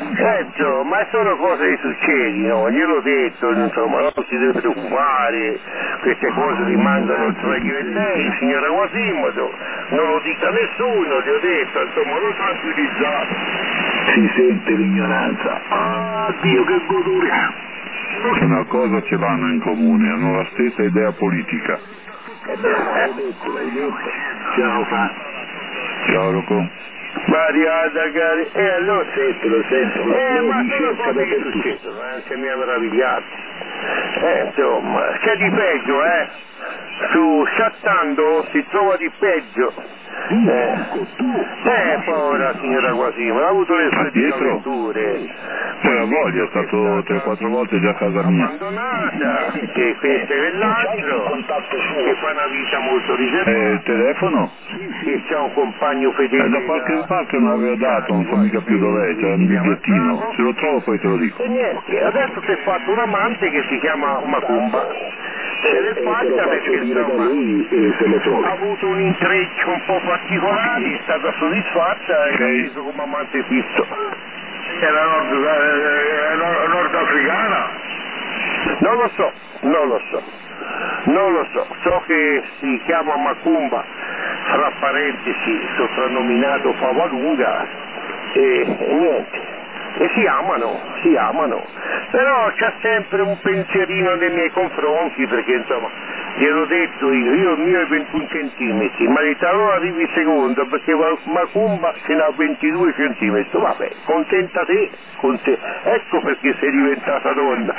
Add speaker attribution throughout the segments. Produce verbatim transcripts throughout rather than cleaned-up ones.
Speaker 1: Eh, insomma, sono cose che succedono, gliel'ho detto, insomma, non si deve preoccupare, queste cose rimangono tra io e lei, signora Quasimodo, non lo dica a nessuno, ti ho detto, insomma, lo tranquillizzate.
Speaker 2: Si sente l'ignoranza. Ah, Dio che goduria!
Speaker 3: Una cosa ce l'hanno in comune, hanno la stessa idea politica.
Speaker 2: Eh beh, l'hai detto, l'hai detto. Ciao, fa.
Speaker 3: Ciao Rocco.
Speaker 1: Mariana, cari, e allora...
Speaker 2: Lo sento, lo sento, lo
Speaker 1: Eh, ma
Speaker 2: mi
Speaker 1: sono
Speaker 2: cerca
Speaker 1: cose che
Speaker 2: dappertutto.
Speaker 1: succedono, anche mi ha meravigliato. Eh, insomma, c'è di peggio, eh? Su Chattando si trova di peggio. Eh, eh povera signora Quasimodo, ha avuto le sue
Speaker 3: dietro?
Speaker 1: disavventure.
Speaker 3: Poi ha voglia, è stato tre quattro volte già a casa mia.
Speaker 1: Abbandonata, che questo e quell'altro, che fa una vita molto
Speaker 3: E
Speaker 1: riservata.
Speaker 3: il telefono?
Speaker 1: Che c'è un compagno
Speaker 3: Eh,
Speaker 1: fedele.
Speaker 3: da qualche parte me l'aveva dato, non so mica più dov'è, c'è un bigliettino. Se lo trovo poi te lo dico.
Speaker 1: E niente, adesso si è fatto un amante che si chiama Macumba. Se l'è
Speaker 2: E te lo
Speaker 1: fatta
Speaker 2: faccio
Speaker 1: perché
Speaker 2: dire da
Speaker 1: insomma
Speaker 2: lui e se lo
Speaker 1: ha
Speaker 2: trovi.
Speaker 1: avuto un intreccio un po' particolare, è stata soddisfatta e
Speaker 3: Ok.
Speaker 1: l'ha preso come amante fisso.
Speaker 2: Era nord, eh, nord- nordafricana?
Speaker 1: Non lo so, non lo so, non lo so, so che si chiama Macumba, fra parentesi soprannominato Favalunga, e, e niente, e si amano, si amano, però c'è sempre un pensierino nei miei confronti, perché insomma, gliel'ho detto io, io il mio è ventuno centimetri, ma allora arrivi secondo, perché Macumba ce n'ha ventidue centimetri, vabbè, contenta te, conte- ecco perché sei diventata donna.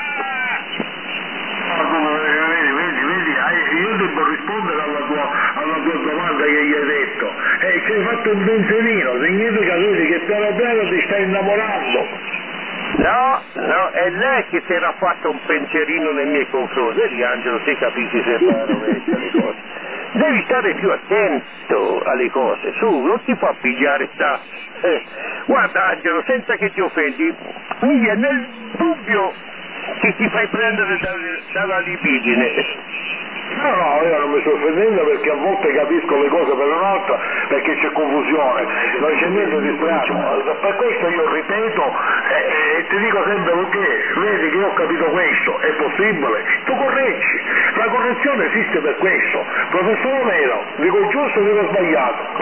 Speaker 2: Vedi, vedi, vedi, eh, io devo rispondere alla tua, alla tua domanda che gli hai detto. E ci hai fatto un pensierino, significa vedi che piano piano ti stai innamorando.
Speaker 1: No, no, è lei che si era fatto un pensierino nei miei confronti. Vedi Angelo, te capisci se fa rovescia le cose. Devi stare più attento alle cose, su, non ti fa pigliare sta... Eh. Guarda Angelo, senza che ti offendi, mi viene il dubbio che ti fai prendere dal- dalla libidine.
Speaker 2: No, no, io non mi sto offendendo perché a volte capisco le cose per un'altra perché c'è confusione, non c'è niente di strano. Per questo io ripeto e, e ti dico sempre perché vedi che io ho capito questo, è possibile, tu correggi, la correzione esiste per questo. Professor Omero, dico giusto o dico sbagliato?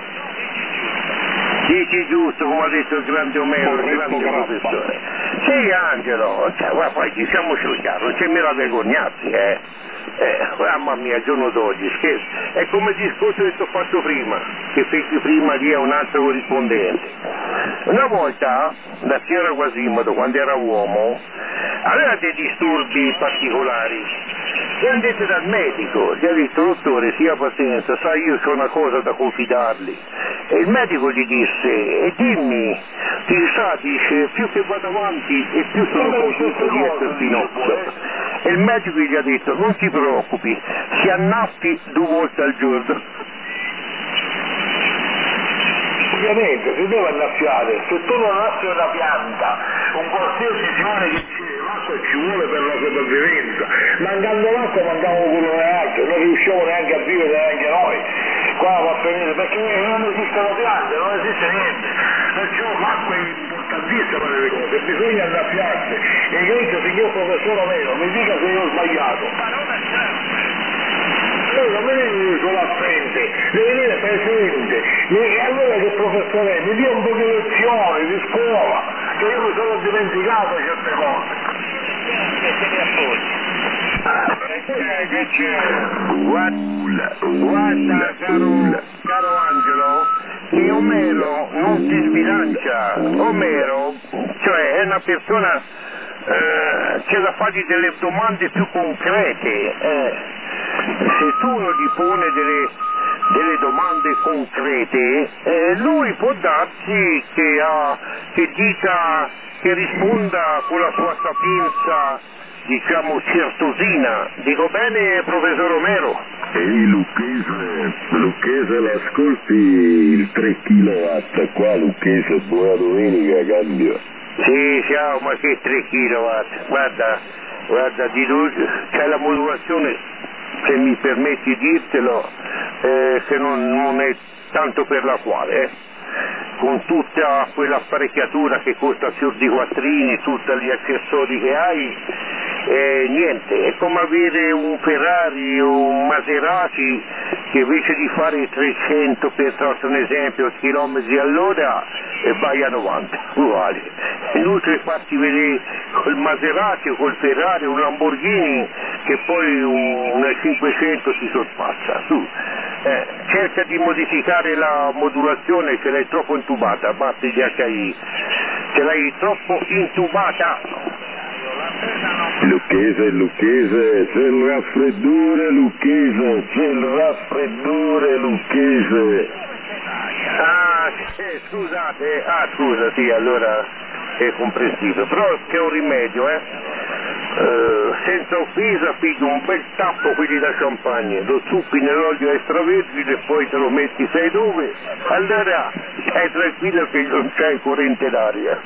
Speaker 1: Dici giusto, come ha detto il grande Omero, il grande professore. Sì, Angelo, cioè, guarda, poi diciamoci chiaro, non c'è mica da vergognarsi, eh. Eh, mamma mia, giorno d'oggi, scherzo. È come il discorso che ti ho fatto prima, che feci prima lì a un altro corrispondente. Una volta, la signora Quasimodo, quando era uomo, aveva dei disturbi particolari. E andette dal medico, gli ha detto, dottore, sia pazienza, sai, io ho una cosa da confidargli. E il medico gli disse, e dimmi, ti sa, dice, più che vado avanti e più sono convinto di essere Pinocchio. E il medico gli ha detto, non ti preoccupi, si annaffi due volte al giorno.
Speaker 2: Ovviamente si deve annaffiare, se tu non annaffi una pianta, un qualsiasi fiore che ci l'acqua ci vuole per la sopravvivenza, mancando l'acqua mancavo quello e altro, non riusciamo neanche a vivere neanche noi, qua va a finire, perché non esistono piante, non esiste niente, perciò l'acqua è importantissima nelle cose, bisogna annaffiarsi, e questo signor professore Omero, mi dica se io ho sbagliato. Lei non mi viene sulla frente, deve venire presente, e allora che professore mi dia un po' di lezioni di scuola, che io mi sono dimenticato certe cose.
Speaker 1: Guarda, guarda caro, caro Angelo, che Omero non si sbilancia. Omero, cioè è una persona eh, che da fargli delle domande più concrete. Eh. Se tu non gli pone delle, delle domande concrete, eh, lui può darsi che, ha, che dica, che risponda con la sua sapienza, diciamo, certosina. Dico bene, professor Omero?
Speaker 3: Ehi Lucchese, Lucchese, l'ascolti il tre chilowatt qua, Lucchese, buona domenica, cambio.
Speaker 1: Sì, ciao, ma che tre chilowatt? Guarda, guarda, di lui c'è la modulazione, se mi permetti di dirtelo, eh, che non, non è tanto per la quale, eh. con tutta quell'apparecchiatura che costa fior di quattrini, tutti gli accessori che hai, eh, niente, è come avere un Ferrari o un Maserati che invece di fare trecento, per farti un esempio, chilometri all'ora, e vai a novanta, uguale. È inutile farti vedere col Maserati o col Ferrari o un Lamborghini che poi una cinquecento si sorpassa. Su, eh, cerca di modificare la modulazione, ce l'hai troppo intubata, batti gli H I, ce l'hai troppo intubata.
Speaker 3: Lucchese, Lucchese, c'è il raffreddore, Lucchese, c'è il raffreddore, Lucchese.
Speaker 1: Ah, eh, scusate, ah scusa, sì, allora è comprensibile, però c'è un rimedio, eh. Uh, senza offesa piglio un bel tappo quelli da champagne, lo zuppi nell'olio extravergine e poi te lo metti sai dove? Allora stai tranquillo che non c'è corrente d'aria.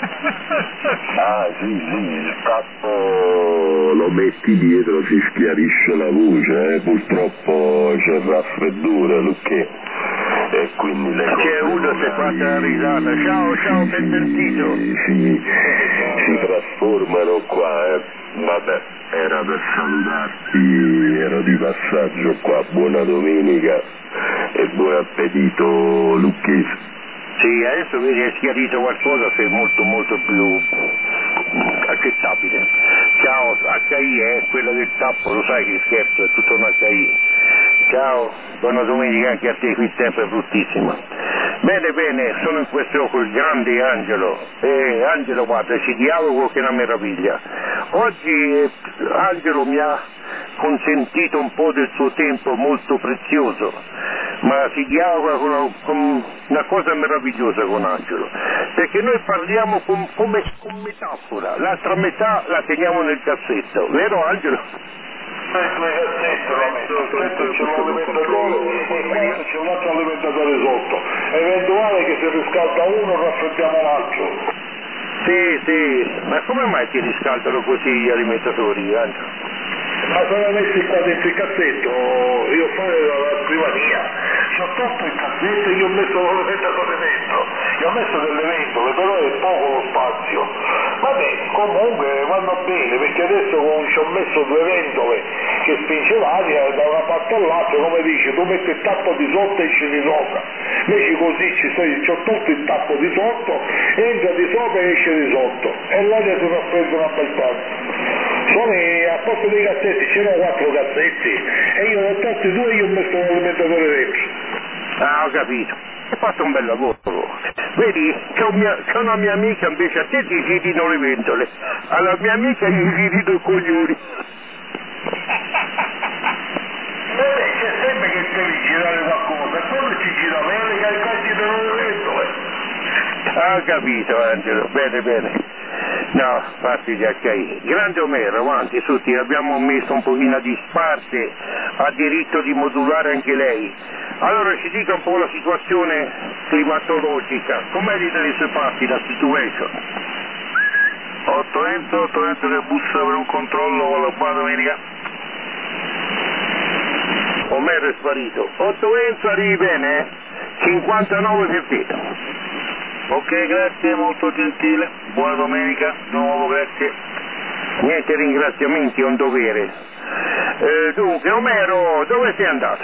Speaker 3: Ah sì sì, il tappo lo metti dietro, si schiarisce la voce, eh? Purtroppo c'è il raffreddore, Lucchè, e quindi le cose
Speaker 1: c'è uno si è fatta la risata, ciao ciao,
Speaker 3: sì,
Speaker 1: ben sentito.
Speaker 3: Sì, si trasformano qua, eh. Vabbè, era per salutarti, ero di passaggio qua, buona domenica e buon appetito, Lucchese.
Speaker 1: Sì, adesso vedi è schiarito qualcosa, sei molto molto più accettabile. Ciao, H I è eh, quella del tappo, lo sai che scherzo, è tutto un H I. Ciao, buona domenica anche a te, qui il tempo è bruttissimo. Bene, bene, sono in questo col grande Angelo. Eh, Angelo, guarda, ci dialogo che è una meraviglia. Oggi eh, Angelo mi ha consentito un po' del suo tempo molto prezioso, ma si dialoga con una, con una cosa meravigliosa con Angelo, perché noi parliamo con, come con metafora, l'altra metà la teniamo nel cassetto, vero Angelo?
Speaker 2: Aspetta, c'è l'alimentatore e qua c'è un altro alimentatore sotto, eventuale che se riscalda uno raffreddiamo l'altro.
Speaker 1: Sì, sì, ma come mai ti riscaldano così gli alimentatori, Angelo?
Speaker 2: Ma sono messi qua dentro il cassetto, io fare la scrivania, ci ho tolto il cassetto e gli ho messo l'alimentatore dentro, gli ho messo delle ventole, però è poco lo spazio. Vabbè, comunque vanno bene, perché adesso ci ho messo due ventole che spinge l'aria da una parte all'altra, come dici, tu metti il tappo di sotto e esci di sopra, invece così ci, sei, ci ho tolto il tappo di sotto, entra di sopra e esce di sotto, e l'aria si raffredda una bel po'. Sono a posto dei cassetti, c'erano quattro cassetti, e io ho tolti due e io ho messo l'alimentatore dentro.
Speaker 1: Ah, ho capito. Hai fatto un bel lavoro. Vedi, c'è, un mia, c'è una mia amica invece, a te ti girino le ventole, alla mia amica gli girino i coglioni.
Speaker 2: Beh, c'è sempre che devi girare qualcosa, quando ci gira bene che calci delle ventole.
Speaker 1: Ah, capito Angelo, bene bene. No, fatti gli H I. Grande Omero, avanti, su, ti abbiamo messo un pochino di parte, ha diritto di modulare anche lei. Allora ci dica un po' la situazione climatologica, com'è lì dalle sue parti la situation?
Speaker 2: otto Enzo, otto Enzo che bussa per un controllo con la buona domenica.
Speaker 1: Omero è sparito. otto Enzo, arrivi bene? Eh? cinquantanove per te.
Speaker 2: Ok, grazie, molto gentile, buona domenica, di nuovo grazie.
Speaker 1: Niente ringraziamenti, è un dovere. Eh, dunque, Omero, dove sei andato?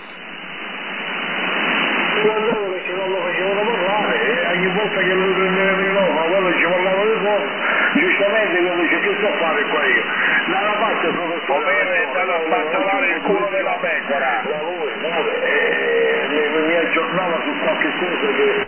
Speaker 2: Sono andato perché non lo facevano parlare, e ogni volta che lo prendevano di nuovo, ma quello ci parlava di nuovo, giustamente quello dice che sto a fare qua io. Da una parte professore... Omero è andato a spantolare il culo della pecora. Da lui, muove, e mi aggiornava su qualche cosa che...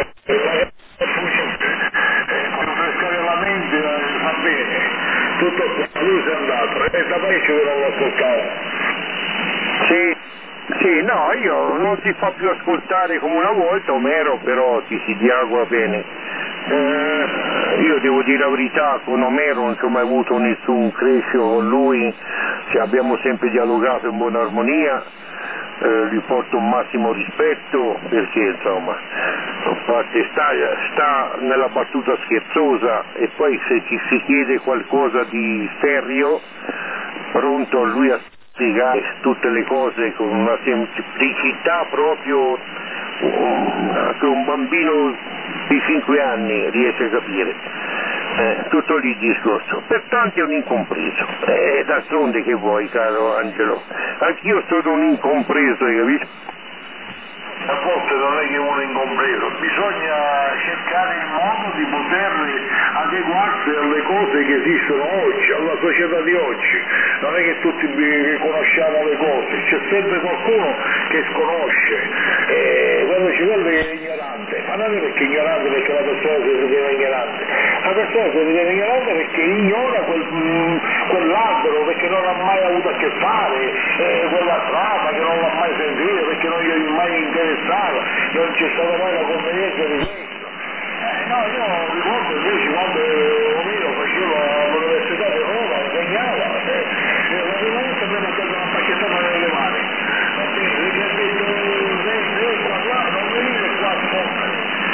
Speaker 2: per frescare la mente va bene, tutto qua, lui si è andato, e da parecchio che non lo ascoltavo.
Speaker 1: Sì, sì, no, io non ti fa più ascoltare come una volta, Omero, però ti si dialoga bene. Eh, io devo dire la verità, con Omero non ho mai avuto nessun crescito con lui, cioè, abbiamo sempre dialogato in buona armonia. Eh, gli porto un massimo rispetto perché insomma a parte sta, sta nella battuta scherzosa e poi se ci si chiede qualcosa di serio pronto lui a spiegare tutte le cose con una semplicità proprio che un bambino di cinque anni riesce a capire. Eh, tutto lì il discorso. Per tanti è un incompreso. Eh, d'altronde che vuoi, caro Angelo? Anch'io sono un incompreso, hai capito?
Speaker 2: A volte non è che uno è incompreso, bisogna cercare il modo di poter adeguarsi alle cose che esistono oggi, alla società di oggi. Non è che tutti conosciamo le cose, c'è sempre qualcuno che sconosce, e quando ci vuole è ignorante, ma non è perché è ignorante perché la persona si ritiene ignorante, la persona si ritiene ignorante perché ignora quel, mh, quell'albero, perché non ha mai avuto a che fare, eh, quella trama che non l'ha mai sentita, perché non gli è mai interessato, non c'è stata mai la convenienza di questo. Eh, no, io ricordo invece quando Omero faceva l'università di Roma, insegnava, eh, eh, la prima volta abbiamo dato una pacchettata nelle mani, va bene, gli ha detto, se qua là, non venire qua a scoprire.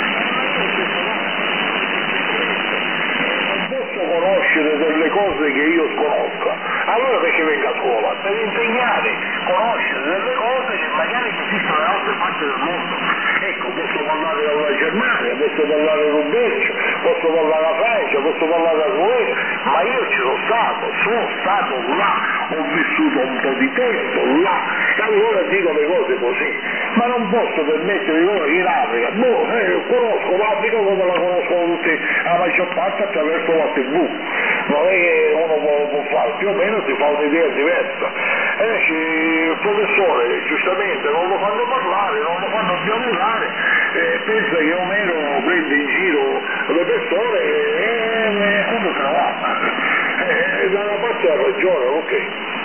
Speaker 2: Non posso conoscere delle cose che io sconosco, allora perché vengo a scuola? Per insegnare, conoscere delle cose che magari esistono in altre parti del mondo. Ecco, posso parlare della Germania, posso parlare del Belgio, posso parlare della Francia, posso parlare della Slovenia, ma io ci sono stato, sono stato là, ho vissuto un po' di tempo là, e allora dico le cose così, ma non posso permettere di dire in Africa, boh, eh, conosco l'Africa come la conoscono tutti, la maggior parte attraverso la tivù, non è che uno può, può fare, più o meno si fa un'idea diversa, e invece il professore giustamente non lo fanno parlare, non lo fanno dialogare, eh, pensa che Omero prende in giro le persone e eh, come se ne va, eh, da una parte ha ragione, ok.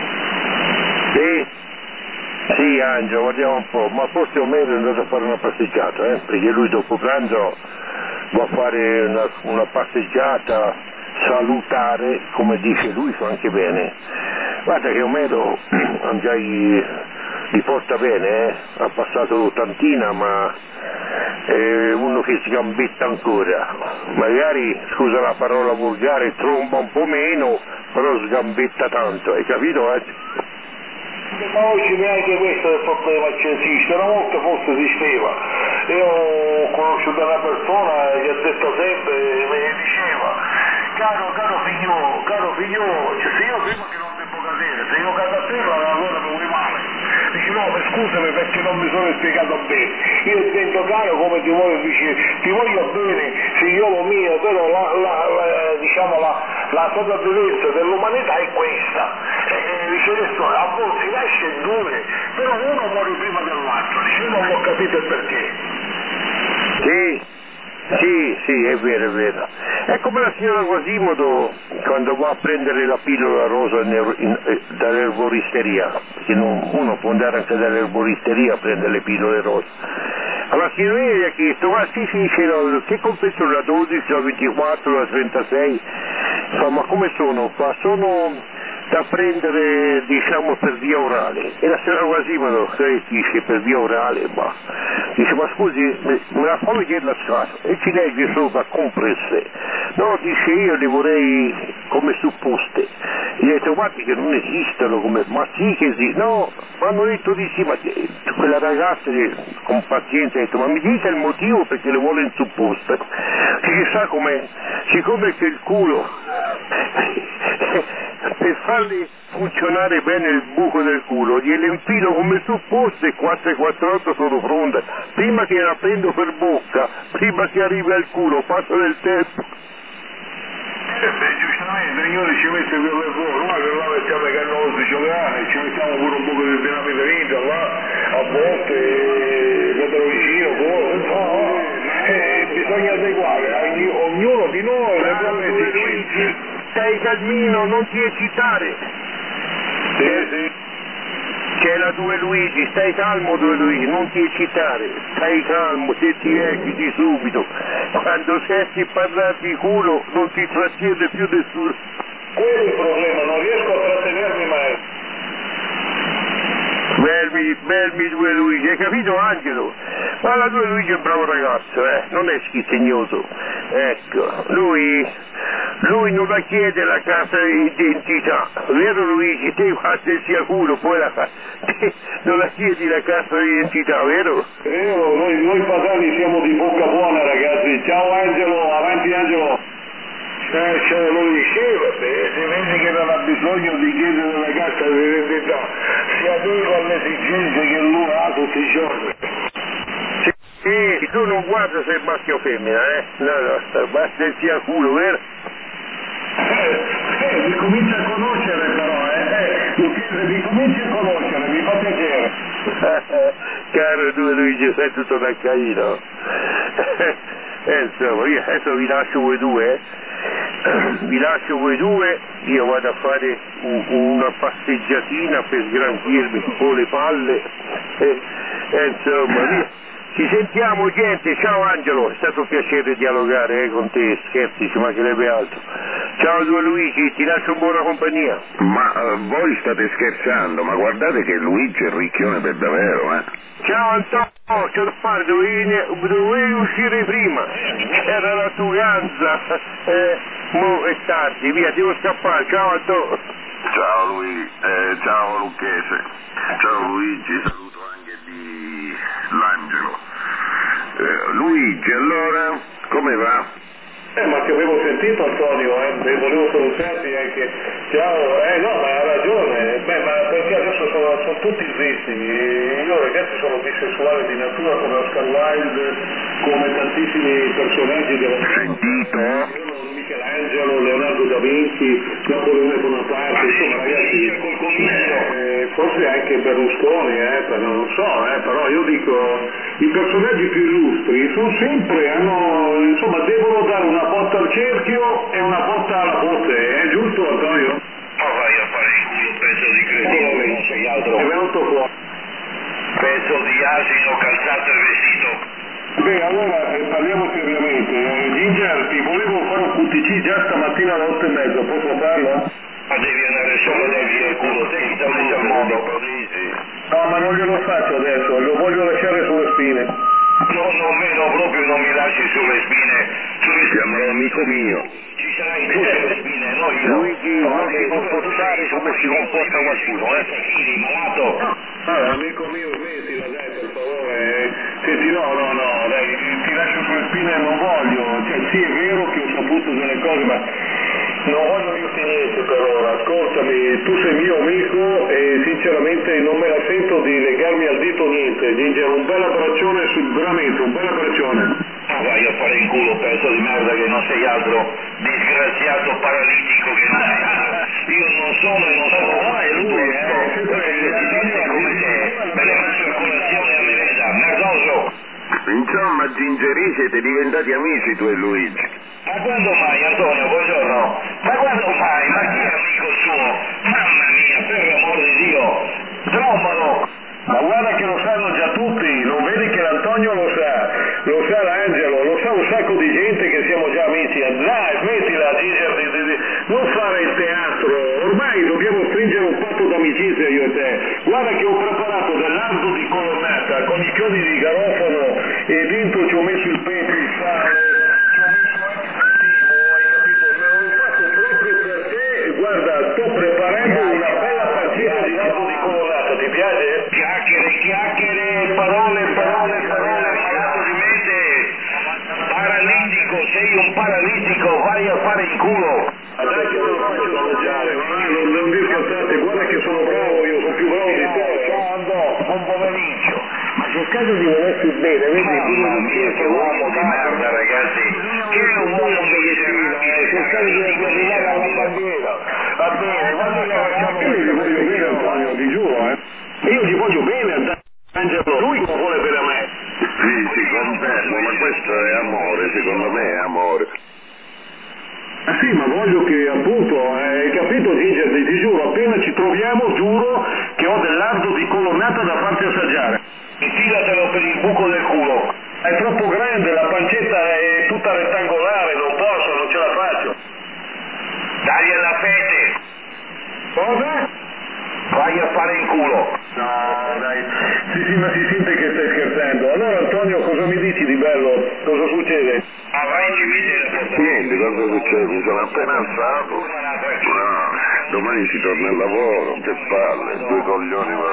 Speaker 1: Sì, sì Angelo, guardiamo un po', ma forse Omero è andato a fare una passeggiata, eh? Perché lui dopo pranzo va a fare una, una passeggiata salutare, come dice lui, fa anche bene. Guarda che Omero già gli, gli porta bene, eh? Ha passato l'ottantina, ma è uno che sgambetta ancora, magari, scusa la parola volgare, tromba un po' meno, però sgambetta tanto, hai capito? Eh?
Speaker 2: Ma oggi neanche questo è il problema che esiste, una volta forse esisteva. Io ho conosciuto una persona che ha detto sempre, mi diceva, caro, caro figliolo, caro figliolo, cioè, se io prima che non devo cadere, se io cado a terra allora mi vuoi male. Dice no, ma scusami perché non mi sono spiegato bene, io divento caro come ti voglio, dice, ti voglio bene figliolo mio, però la, la, la, diciamo la, la sopravvivenza dell'umanità è questa, e, e dice adesso a volte si lascia in due, però uno muore prima dell'altro, dice io non ho capito il perché.
Speaker 1: Sì, sì, sì, è vero, è vero. È come la signora Quasimodo quando va a prendere la pillola rosa in, in, eh, dall'erboristeria, perché non, uno può andare anche dall'erboristeria a prendere le pillole rosa. Alla signorina gli ha chiesto, ma sì, sì, no, che confezione, la dodici, la ventiquattro, la trentasei? Fa, ma come sono? Fa, sono da prendere, diciamo, per via orale. E la signora Quasimodo dice per via orale, ma dice, ma scusi, me la fa vedere la scatola e ci legge sopra compresse. No, dice, io le vorrei come supposte. Gli ho detto, guardi che non esistono come, ma sì che esistono. No, mi hanno detto di sì, ma quella ragazza con pazienza ha detto, ma mi dica il motivo perché le vuole in supposte. Dice, sa com'è? Siccome che il culo per farli funzionare bene il buco del culo gliele infilo come supposte e quattro e quattr'otto sono pronte, prima che la prendo per bocca, prima che arrivi al culo passa del tempo.
Speaker 2: Eh beh, giustamente, ognuno ci mette quello che vuole, ma che là mettiamo i cannosi giocani, ci mettiamo pure un po' di dinamite vinta là, a volte petrolicino, cose, no, eh, bisogna adeguare, ognuno di noi le proprie
Speaker 1: Luigi, stai calmino, non ti eccitare.
Speaker 2: Sì, sì.
Speaker 1: C'è la due Luigi, stai calmo due Luigi, non ti eccitare, stai calmo, se ti ecciti subito, quando senti parlare di culo non ti trattiene più nessuno.
Speaker 2: Quello è il problema, non riesco a trattenermi mai.
Speaker 1: Belmi, belmi due Luigi, hai capito Angelo? Ma la due Luigi è un bravo ragazzo, eh, non è schizzignoso. Ecco, lui lui non la chiede la carta d'identità, vero Luigi? Te quando sia culo, poi la fa, non la chiedi la carta d'identità, vero?
Speaker 2: Vero, noi, noi padani siamo di bocca buona ragazzi, ciao Angelo, avanti Angelo. Eh, ciao Luigi, sì, vabbè, si vede che non ha bisogno di chiedere la carta d'identità, si adegua alle esigenze che lui ha tutti i giorni.
Speaker 1: Sì, tu non guarda se è maschio o femmina, eh? No, no, basta che sia culo, vero?
Speaker 2: Eh, eh, mi comincia a conoscere però, eh, eh, Lucchese, mi cominci a conoscere, mi fa piacere.
Speaker 1: Caro tu Luigi, sei tutto da carino. E insomma, io adesso vi lascio voi due, eh? Vi lascio voi due, io vado a fare un, una passeggiatina per sgranchirmi un po' le palle, e, e insomma, via. Ci sentiamo gente, ciao Angelo, è stato un piacere dialogare eh, con te, scherzi, ci mancherebbe altro. Ciao due Luigi, ti lascio buona compagnia.
Speaker 3: Ma uh, voi state scherzando, ma guardate che Luigi è ricchione per davvero, eh?
Speaker 1: Ciao Antonio, c'è da fare, dovevi, dovevi uscire prima, c'era la tua ganza, eh, mo è tardi, via, devo scappare, ciao Antonio.
Speaker 3: Ciao Luigi, eh, ciao Lucchese, ciao Luigi, saluto anche di l'Angelo. Eh, Luigi, allora, come va?
Speaker 2: Eh, ma ti avevo sentito Antonio, eh, volevo salutarti anche, ciao, eh no, ma ha ragione, beh, ma perché adesso sono, sono tutti zitti, io ragazzi sono bisessuale di natura come Oscar Wilde, come tantissimi personaggi della
Speaker 3: Sentito?
Speaker 2: Io non Michelangelo, Leonardo da Vinci, Napoleone Bonaparte, insomma ragazzi, eh, forse anche Berlusconi, eh, per, non lo so, eh, però io dico, i personaggi più illustri sono sempre, hanno, insomma, devono dare una botta al cerchio e una botta alla botte, è giusto Antonio?
Speaker 3: Ma vai a fare in culo, pezzo di cretino che non sei altro.
Speaker 2: È venuto fuori.
Speaker 3: Pezzo di asino calzato e vestito.
Speaker 2: Beh, allora eh, parliamo seriamente. Eh, Ginger, ti volevo fare un Q T C già stamattina alle otto e mezza, posso farlo?
Speaker 3: Ma devi andare solo da via il culo, te ti dai al mondo.
Speaker 2: No, ma non glielo faccio adesso, lo voglio lasciare sulle spine.
Speaker 3: No, non vedo proprio, non mi lasci sulle spine. Sulle
Speaker 1: Chiamalo amico mio.
Speaker 3: Ci sarai tu sulle spine, no io.
Speaker 1: Luigi, non si comportare come si comporta qualcuno, eh?
Speaker 3: Chili, malato.
Speaker 2: Ah, amico mio, smettila dai, per favore. Senti, no, no, no, dai, ti lascio sulle spine, non voglio. Cioè, sì, è vero che ho saputo delle cose, ma non voglio dirti niente per ora. Ascoltami, tu sei mio amico e sinceramente non me la sento di legarmi al dito niente. Ginger, un bel abbraccione, sul, veramente, un bel abbraccione.
Speaker 3: Ma vai a fare in culo, pezzo di merda che non sei altro, disgraziato paralitico che non sei altro. Io non sono e non sono mai il tuo amico, perché ti dice come te, me le faccio a colazione a merenda, merdoso.
Speaker 1: Insomma, Gingeri, siete diventati amici tu e Luigi.
Speaker 3: Ma quando mai, Antonio, buongiorno? Ma quando mai? Ma chi è amico suo? Mamma mia, per l'amor di Dio, trombalo!
Speaker 2: Ma guarda che lo sanno già tutti, non vedi che l'Antonio lo sa, lo sa l'Angelo, lo sa un sacco di gente che siamo già amici. Dai, smettila Ginger di, di, di non fare il teatro, ormai dobbiamo stringere un patto d'amicizia io e te. Guarda che ho preparato dell'ardo di colonnata con i chiodi di garofano e dentro ci ho messo il pepe, il sale, ci ho messo anche il timo, hai capito? Me l'ho fatto proprio per te, guarda, sto preparando una bella partita di ardo di colonnata, ti piace?
Speaker 3: Chiacchiere, chiacchiere, parole, parole, parole, malato di mente, paralitico, sei un paralitico, vai a fare il culo.
Speaker 2: Dai che te lo faccio mangiare, non, non dir cazzate, guarda che sono bravo, io sono più bravo di te.
Speaker 3: Ciao Andò, buon pomeriggio.
Speaker 2: Ma cercate di volersi bene, vedi?
Speaker 3: Mamma mia, che uomo di merda ragazzi, che uomo miserabile,
Speaker 2: cercate di arrivare alla bandiera. Va bene, guarda che facciamo io gli voglio bene Antonio, ti giuro, eh. Io gli voglio bene, Angelo, lui non vuole bene a me.
Speaker 3: Sì, sì, confermo, ma questo è amore, secondo me è amore.
Speaker 2: Ah sì, ma voglio che appunto, hai capito Ginger, ti giuro, appena ci troviamo, giuro che ho dell'ardo di colonnata da farti assaggiare.
Speaker 3: Infilatelo per il buco del culo.
Speaker 2: È troppo grande, la pancetta è tutta rettangolare, non posso, non ce la faccio.
Speaker 3: Dagli alla fede.
Speaker 2: Cosa?
Speaker 3: Vai a fare in culo.
Speaker 2: No, dai, sì sì, ma si sente che stai scherzando. Allora Antonio, cosa mi dici di bello? Cosa succede?
Speaker 3: Ma vai in civile.
Speaker 1: Niente, cosa succede?
Speaker 3: Cioè, mi sono appena alzato. No, domani si torna al lavoro, che palle, due coglioni. Ma...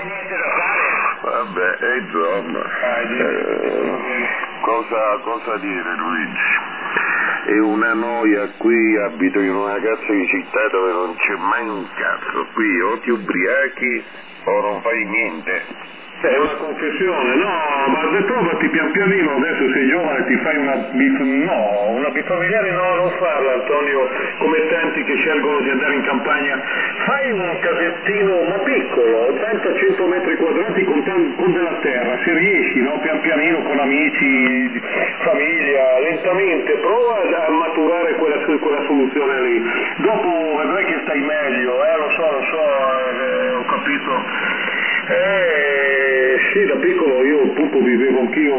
Speaker 3: Vabbè, e insomma, eh, cosa, cosa dire, Luigi? È una noia qui, abito in una cazzo di città dove non c'è mai un cazzo. Qui o ti ubriachi o non fai niente.
Speaker 2: È una confessione, no, ma trovati pian pianino, adesso sei giovane, ti fai una bif... no, una bifamiliare no, non farla Antonio, come tanti che scelgono di andare in campagna, fai un casettino, ma piccolo, ottanta cento metri quadrati con, tan... con della terra, se riesci, no, pian pianino con amici, famiglia, lentamente, prova a maturare quella, quella soluzione lì, dopo vedrai che stai meglio, eh, lo so, lo so, eh, ho capito. Eh, sì, da piccolo io appunto vivevo anch'io,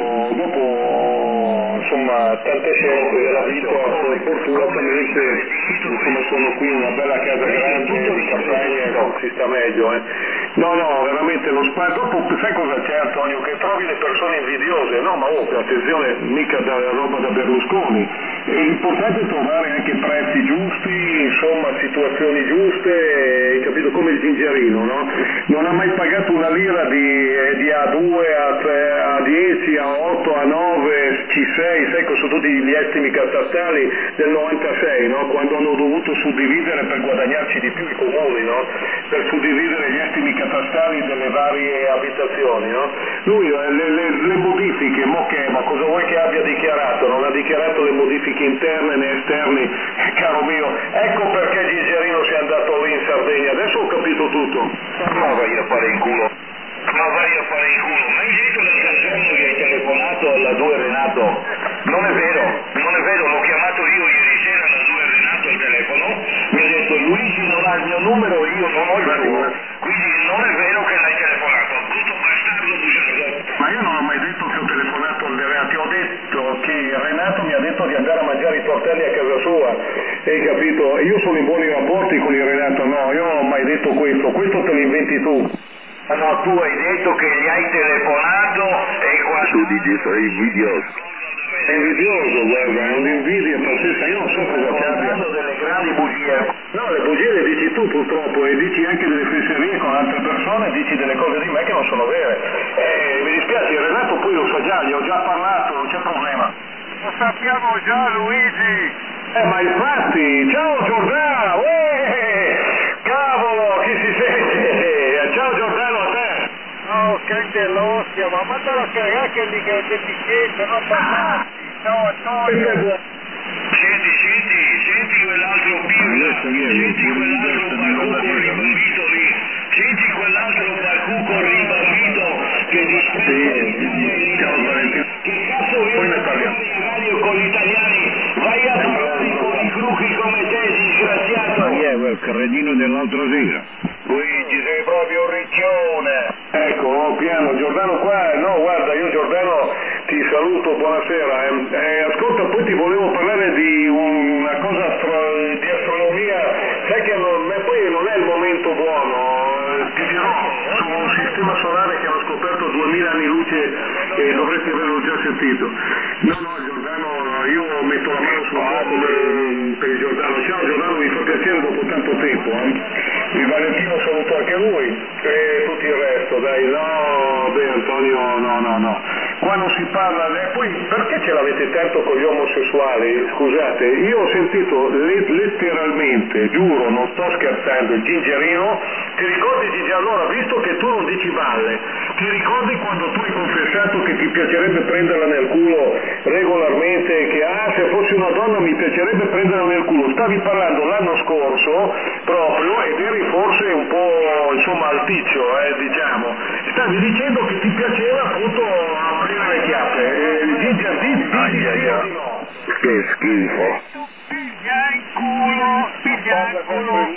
Speaker 2: dopo insomma tante scelte della vita, fortunatamente insomma sono qui in una bella casa grande di campagna e no, si sta meglio, eh. No, no, veramente lo spazio, dopo sai cosa c'è Antonio? Che trovi le persone invidiose, no ma oh, attenzione, mica da roba da Berlusconi, è importante trovare anche prezzi giusti, insomma situazioni giuste, hai capito, come il Gingerino, no? Non ha mai pagato una lira di, di A due, A tre, A dieci, A otto, A nove, C sei, sai che sono tutti gli estimi catastali del novantasei, no? Quando hanno dovuto suddividere per guadagnarci di più i comuni, no? Per suddividere gli estimi catastali delle varie abitazioni, no? Lui le, le, le modifiche, mo che, ma cosa vuoi che abbia dichiarato? Non ha dichiarato le modifiche interne né esterne, caro mio, ecco perché Gingerino si è andato lì in Sardegna, adesso ho capito tutto.
Speaker 3: Ma vai a fare in culo. Ma vai a fare in culo. Ma hai detto l'altro giorno che hai telefonato alla due Renato? Non è vero, non è vero, l'ho chiamato io ieri sera alla due Renato al telefono, mi ha detto Luigi non ha il mio numero, io non ho il tuo, quindi non è vero che l'hai telefonato, brutto bastardo bugiardo.
Speaker 2: Ma io non ho mai detto che ho telefonato al Renato, ti ho detto che Renato mi ha detto di andare a mangiare i tortelli a casa sua, hai capito? Io sono in buoni rapporti con il Renato, no, io non ho mai detto questo, questo te lo inventi tu.
Speaker 3: Ma no, tu hai detto che gli hai telefonato e quando... Tu dici sei invidioso.
Speaker 2: È invidioso, guarda, è un'invidia pazzesca, io non so cosa ci abbia.
Speaker 3: Delle grandi bugie.
Speaker 2: No, le bugie le dici tu purtroppo e dici anche delle fesserie con altre persone, dici delle cose di me che non sono vere. Eh, mi dispiace, Renato poi lo so già, gli ho già parlato, non c'è problema.
Speaker 1: Lo sappiamo già, Luigi!
Speaker 2: Eh, ma infatti, ciao Giordano, eh, cavolo, chi si sente? Ciao Giordano, a te!
Speaker 1: Oh, che dell'ostia, ma mandalo a cagare che lì che è deficiente, non parlarti! Ciao Antonio!
Speaker 3: Senti, senti, senti quell'altro pirla, senti quell'altro barbuco rimbambito lì, senti quell'altro barbuco rimbambito che disprezza
Speaker 2: ciao Valentino.
Speaker 3: Che cazzo
Speaker 2: Poi ne parliamo.
Speaker 3: radio con gli italiani, vai a parlare con i cruchi come te, disgraziato!
Speaker 4: Ma chi è quel carredino dell'altra sera?
Speaker 3: Luigi, sei proprio un riccione!
Speaker 2: Ecco, oh, piano, Giordano qua, no guarda, io Giordano ti saluto, buonasera, eh, eh, ascolta, poi ti volevo parlare di una cosa astro- di astronomia, sai che non, eh, poi non è il momento buono, eh, ti dirò, su un sistema solare che hanno scoperto duemila anni luce e dovresti averlo già sentito. No, no, Giordano, io metto la mano sul fuoco per, per il Giordano, ciao Giordano, mi fa piacere dopo tanto tempo, eh. Il Valentino saluto anche lui e tutto il resto, dai, no, beh Antonio, no, no, no, qua non si parla, eh, poi perché ce l'avete tanto con gli omosessuali, scusate, io ho sentito le- letteralmente, giuro, non sto scherzando, il Gingerino, ti ricordi Gigi, allora, visto che tu non dici balle, ti ricordi quando tu hai confessato che ti piacerebbe prenderla nel culo regolarmente, che ah, se fossi una donna mi piacerebbe prenderla nel culo, stavi parlando l'anno scorso proprio ed eri forse un po' insomma alticcio, eh, diciamo, stavi dicendo che ti piaceva appunto aprire le chiappe, eh, Gigi, di, di, di, di no.
Speaker 3: Che schifo!
Speaker 1: Piglia in culo, piglia in culo!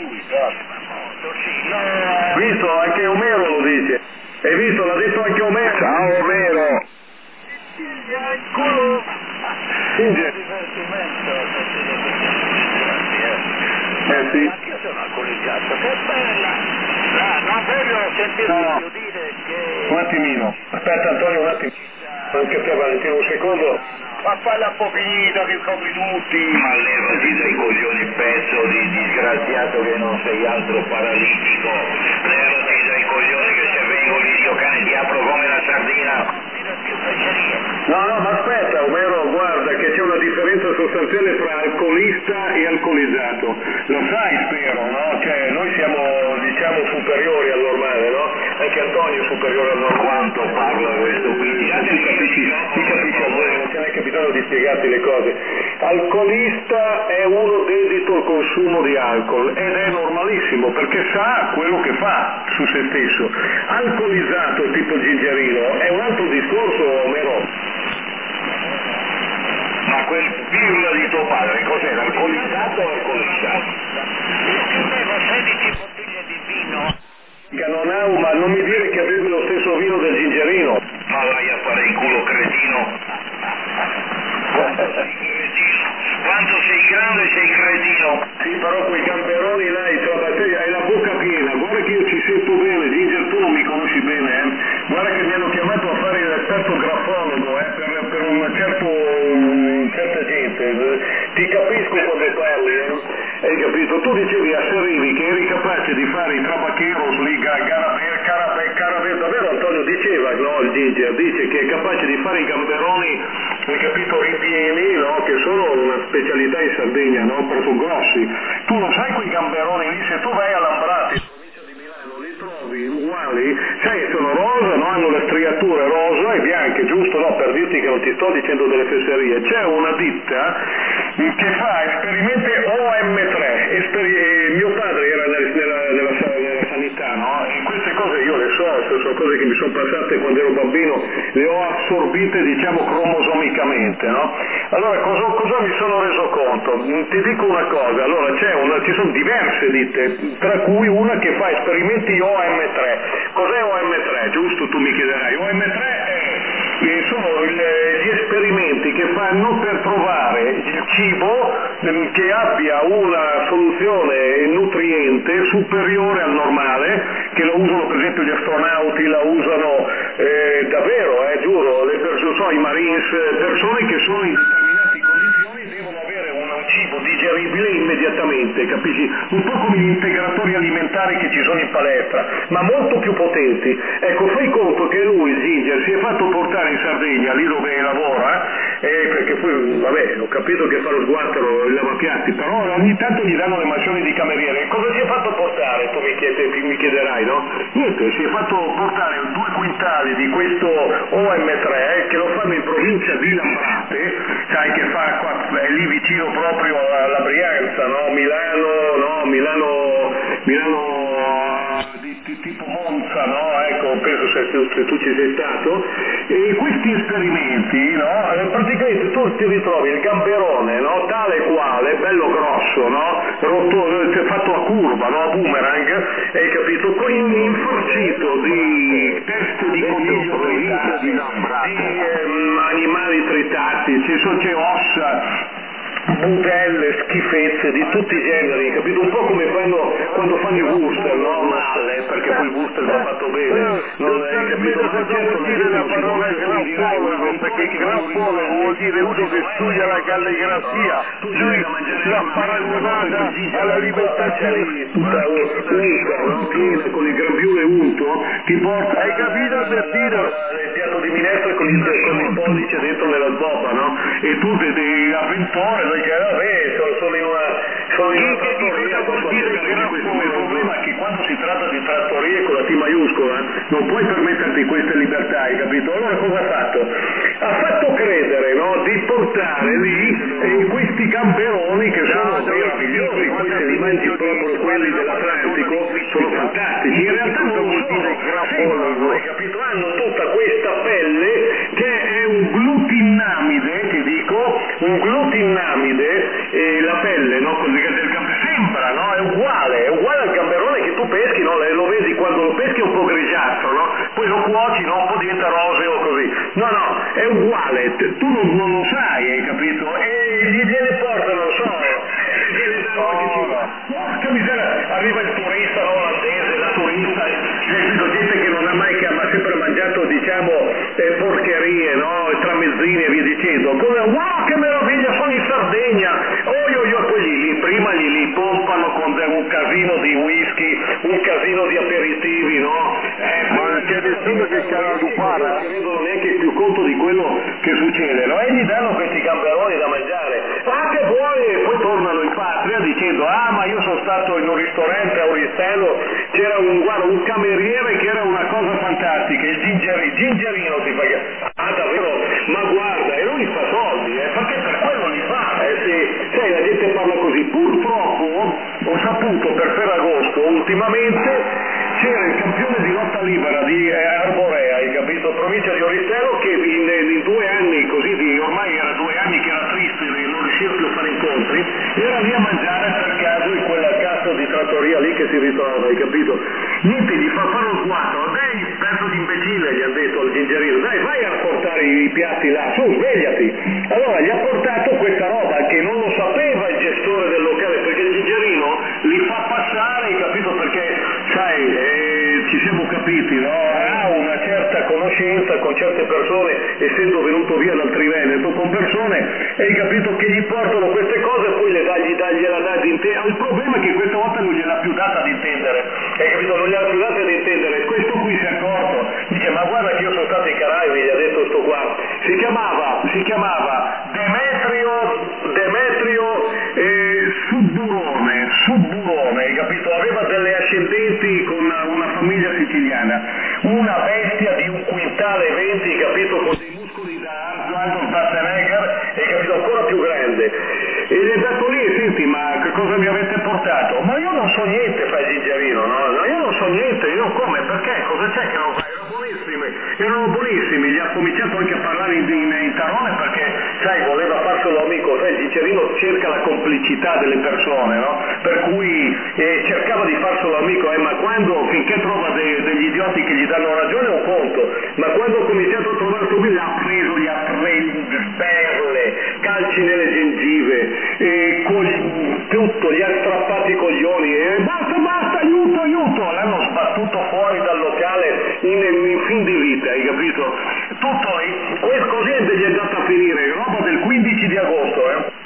Speaker 2: Visto, anche Omero lo dice, hai visto, l'ha detto anche Omero.
Speaker 3: Ciao Omero!
Speaker 1: Piglia in culo!
Speaker 2: Ginger. Eh sì.
Speaker 1: Io sono alcolizzato, che bella! Ah, non voglio sentirti
Speaker 2: No.
Speaker 1: dire che...
Speaker 2: Un attimino, aspetta Antonio un attimo, anche te Valentino un secondo. ma falla un po' finita che copri tutti.
Speaker 3: Ma levati dai coglioni, pezzo di disgraziato che non sei altro paralitico, levati dai coglioni che se vengo lì io cane ti apro come la sardina.
Speaker 2: No, no, ma aspetta, Omero, guarda che c'è una differenza sostanziale fra alcolista e alcolizzato. Lo sai, spero, no? Cioè, noi siamo, diciamo, superiori al normale, no? Anche Antonio è superiore al normale.
Speaker 3: Quanto parla questo qui?
Speaker 2: Ti capisci, ti capisci, Amore, non c'è neanche bisogno di spiegarti le cose. Alcolista è uno dedito al consumo di alcol ed è normalissimo perché sa quello che fa su se stesso. Alcolizzato tipo gingerino è un altro discorso, Omero.
Speaker 3: Ma quel pirla di tuo padre cos'era, alcolizzato o alcolizzato?
Speaker 5: Io bevo tredici bottiglie di vino.
Speaker 2: Non ha, ma non mi dire che avevi lo stesso vino del gingerino.
Speaker 3: Ma vai a fare il culo, cretino. Quanto sei cretino? Quanto sei grande sei cretino?
Speaker 2: Sì, però quei gamberoni là, c'è la batteria, hai la bocca piena. Guarda che io ci sento bene, Ginger, tu non mi conosci bene, eh. Guarda che mi hanno chiamato a fare l'esperto grafologo, eh, per, per un certo, um, certa gente. Ti capisco quando parli, eh. Hai capito? Tu dicevi a Serivi che eri capace di fare i trabaccheros lì, Garabè, Carabè, Carabè, davvero Antonio diceva, no, il Ginger, dice che è capace di fare i gamberoni, hai capito, ripieni, no, che sono una specialità in Sardegna, no, per sono grossi. Tu lo sai quei gamberoni lì, se tu vai a Lambrati, provincia di Milano, li trovi uguali, sai, sono rosa, no, hanno le striature rosa e bianche, giusto, no, per dirti che non ti sto dicendo delle fesserie. C'è una ditta che fa esperimenti O M tre, esperi- eh, mio padre era nella, nella, nella, nella sanità, no, e queste cose io le so, sono cose che mi sono passate quando ero bambino, le ho assorbite, diciamo, cromosomicamente, no? Allora, cosa, cosa mi sono reso conto? Ti dico una cosa, allora c'è una, ci sono diverse ditte, tra cui una che fa esperimenti O M tre. Cos'è O M tre? Giusto, tu mi chiederai. O M tre è, eh, sono il, gli esperimenti che fanno per trovare il cibo eh, che abbia una soluzione nutriente superiore al normale, che lo usano per esempio gli astronauti, la usano eh, davvero, eh, giuro, le persone, so, i marines, persone che sono in determinate condizioni devono avere un cibo digeribile immediatamente, capisci? Un po' come gli integratori alimentari che ci sono in palestra, ma molto più potenti. Ecco, fai conto che lui, Ginger, si è fatto portare in Sardegna, lì dove lavora, eh, perché poi, vabbè, ho capito che fa lo sguattero, il lavapiatti, però ogni tanto gli danno le mansioni di cameriere. Cosa si è fatto portare? Tu mi, chiede, mi chiederai, no? Niente, si è fatto portare due quintali di questo O M tre, che lo fanno in provincia di Lambrate, sai che fa qua, è lì vicino proprio alla Brianza, no? Milano, no? Milano, Milano di, di tipo Monza, no? Ecco, penso se, se tu ci sei stato. E questi esperimenti, no? Praticamente tu ti ritrovi il gamberone, no? Tale quale, bello grosso, no? Rotto, cioè fatto a curva, no? A boomerang, hai capito? In, infarcito di teste di coniglio tritati, di ehm, animali tritati, ci sono, c'è ossa, budelle, schifezze di tutti i generi, capito? Un po' come fanno quando fanno i Wurster, no? Male, perché poi il Wurster va fatto bene, non hai capito? Ma certo vuol dire la parola graffologo, perché graffologo vuol dire uno che studia la calligrafia, lui l'ha paragonata all'alimentazione tutta unta, no? Piena, con il grembiule unto, ti porta, hai capito per dire? Il piatto di minestra con il, con il pollice dentro nella sbobba, no? E tu sei avventore, che vabbè, sono, sono in una sono in una trattoria, posso dire questo. Il problema è che quando si tratta di trattorie con la T maiuscola non puoi permetterti queste libertà, hai capito? Allora cosa ha fatto? Ha fatto credere, no, di portare lì eh, questi gamberoni che sono meravigliosi, poi se li mangi proprio quelli dell'Atlantico sono fantastici, in realtà non lo sono, hai capito? Hanno tutta questa pelle che è un glutinnamide, ti dico, un glutinnamide, eh, la pelle, no, del gamberone, sembra, no, è uguale, è uguale al gamberone che tu peschi, no, lo vedi quando lo peschi è un po' grigiastro, no, poi lo cuoci, no, un po' diventa roseo così, no, no, è uguale, tu non, non lo sai, hai capito, e gli gliene portano, non so, gliene danno oh, no. Porca miseria, arriva il turista, no, olandese, la turista, c'è gente che non ha mai, che ha sempre mangiato, diciamo, eh, porcherie, no, i tramezzini e via dicendo, come wow che meraviglia, sono in Sardegna, oh io io quelli lì prima li, li pompano con un casino di whisky, un casino di aperitivi, no? Eh,
Speaker 1: ma non c'è nessuno che c'ha la lupara,
Speaker 2: non si rendono neanche più conto di quello che succede, no? E gli danno questi gamberoni da mangiare, ah che vuoi, e poi tornano in patria dicendo ah ma io sono stato in un ristorante a Oristello, c'era un, guarda, un cameriere che era una cosa fantastica, il gingeri, gingerino si fa, ah davvero, ma guarda, e lui fa soldi, eh, perché per quello li fa, eh sì, sai la gente parla così, purtroppo ho saputo per Ferragosto ultimamente c'era il campione di lotta libera di eh, Arborea, hai capito, provincia di Oristello, che in, in due anni così, di, ormai era due anni che era triste e non riusciva più a fare incontri, era lì a mangiare per caso in quella cazzo di trattoria lì che si ritrova, hai capito? Niente, gli fa fare lo sguardo, dai, pezzo di imbecille, gli hanno detto al gingerino, dai, vai a portare i piatti là, su, svegliati. Allora gli ha portato questa roba che non lo sapeva il gestore del locale, perché il gingerino li fa passare, hai capito, perché, sai, eh, ci siamo capiti, no? Ha una certa conoscenza con certe persone, essendo venuto via dal Triveneto, con persone, hai capito, che gli portano queste cose e poi le dagli, gliela dà di intendere. Il problema è che questa volta non gliel'ha più data ad intendere, hai capito, non gliel'ha più data ad intendere, questo qui si è accorto, dice ma guarda che io sono stato in Caraibi, gli ha detto sto qua, si chiamava, si chiamava Demetrio, Demetrio eh, Subburone, Subburone, hai capito, aveva delle ascendenti con una, una famiglia siciliana, una bestia di un quintale venti, capito, con dei muscoli da Arnold Schwarzenegger, hai capito, ancora più grande, e gli è dato lì, senti ma che cosa mi avete portato? Ma io non so niente, fa il gingerino, no? No, io non so niente, io come, perché, cosa c'è che non fai? Erano buonissimi, erano buonissimi, gli ha cominciato anche a parlare in, in, in tarone perché, sai, voleva farselo amico, sai, il gingerino cerca la complicità delle persone, no? Per cui eh, cercava di farselo amico, eh, ma quando, finché trova de, degli idioti che gli danno ragione è un conto, ma quando ha cominciato a trovare lui l'ha preso, gli ha preso perle, calci nelle gengive, e col, tutto, gli ha strappati i coglioni, e basta, basta, aiuto, aiuto, l'hanno sbattuto fuori dal locale in, in fin di vita, hai capito? Tutto, questo così gli è andata a finire, roba del quindici di agosto, eh?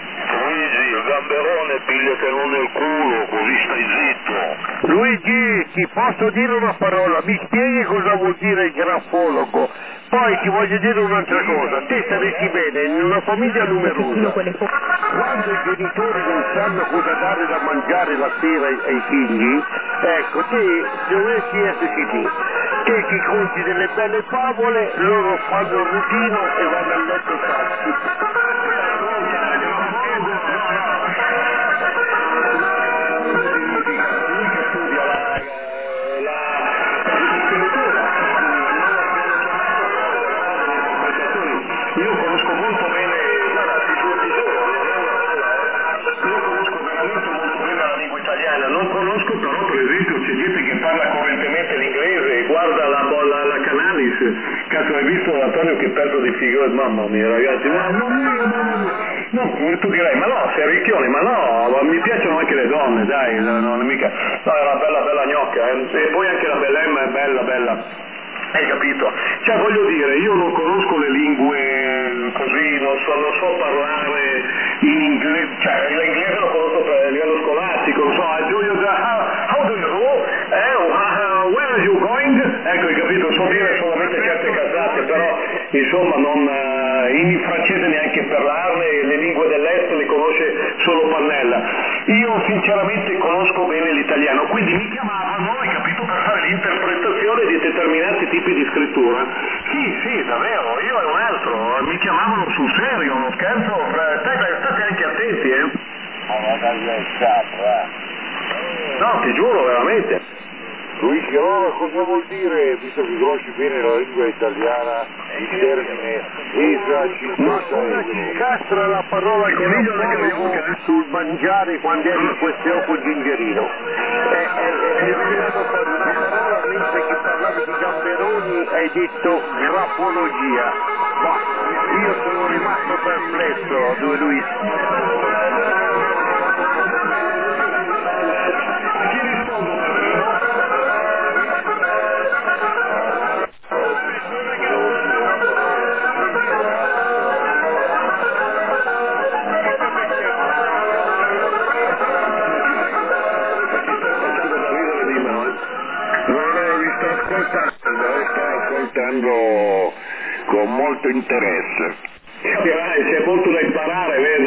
Speaker 3: Luigi, il gamberone pigliatelo nel culo, così stai zitto.
Speaker 1: Luigi, ti posso dire una parola, mi spieghi cosa vuol dire il grafologo? Poi ti voglio dire un'altra cosa, te saresti bene in una famiglia numerosa, quando i genitori non sanno cosa dare da mangiare la sera ai, ai figli, ecco, te dovresti esserci lì, te ti conti delle belle favole, loro fanno il routino e vanno a letto fatti.
Speaker 2: Io conosco molto bene, guarda, ti giuro, ti giuro, io conosco veramente molto bene la lingua italiana, non conosco però per esempio c'è gente che parla correntemente l'inglese, guarda la, la, la Canalis, cazzo hai visto Antonio che pezzo di figura, mamma mia ragazzi, mamma mia, mamma mia, no, tu direi, ma no, sei ricchione, ma no, mi piacciono anche le donne, dai, no, non mica, no, è una bella bella gnocca, eh. E poi anche la Bellem è bella bella. Hai capito? Cioè voglio dire, io non conosco le lingue così, non so, non so parlare in inglese, cioè l'inglese lo conosco per il livello scolastico, non so, do you, how, how do you do? Eh, uh, where are you going? Ecco, hai capito, so dire solamente certe casate, però insomma non, uh, in francese neanche parlarne, le lingue dell'est le conosce solo Pannella. Io sinceramente conosco bene l'italiano, quindi mi chiamavano, hai capito, per fare l'interpretazione di determinati tipi di scrittura. Sì, sì, davvero, io e un altro, mi chiamavano sul serio, non scherzo, state, state anche attenti, eh. No, ti giuro, veramente.
Speaker 3: Luigi, allora cosa vuol dire, visto che conosci bene la lingua italiana, il termine esacidosa?
Speaker 1: Ma cosa ci incastra la parola
Speaker 2: il coniglio della carioca
Speaker 1: sul mangiare quando eri in questione col gingerino? E hai tirato fuori una parola mentre che parlavi di gamberoni hai detto grafologia. Ma io sono rimasto perplesso, dove lui...
Speaker 3: ho molto interesse.
Speaker 2: Capirai, c'è molto da imparare, vedo.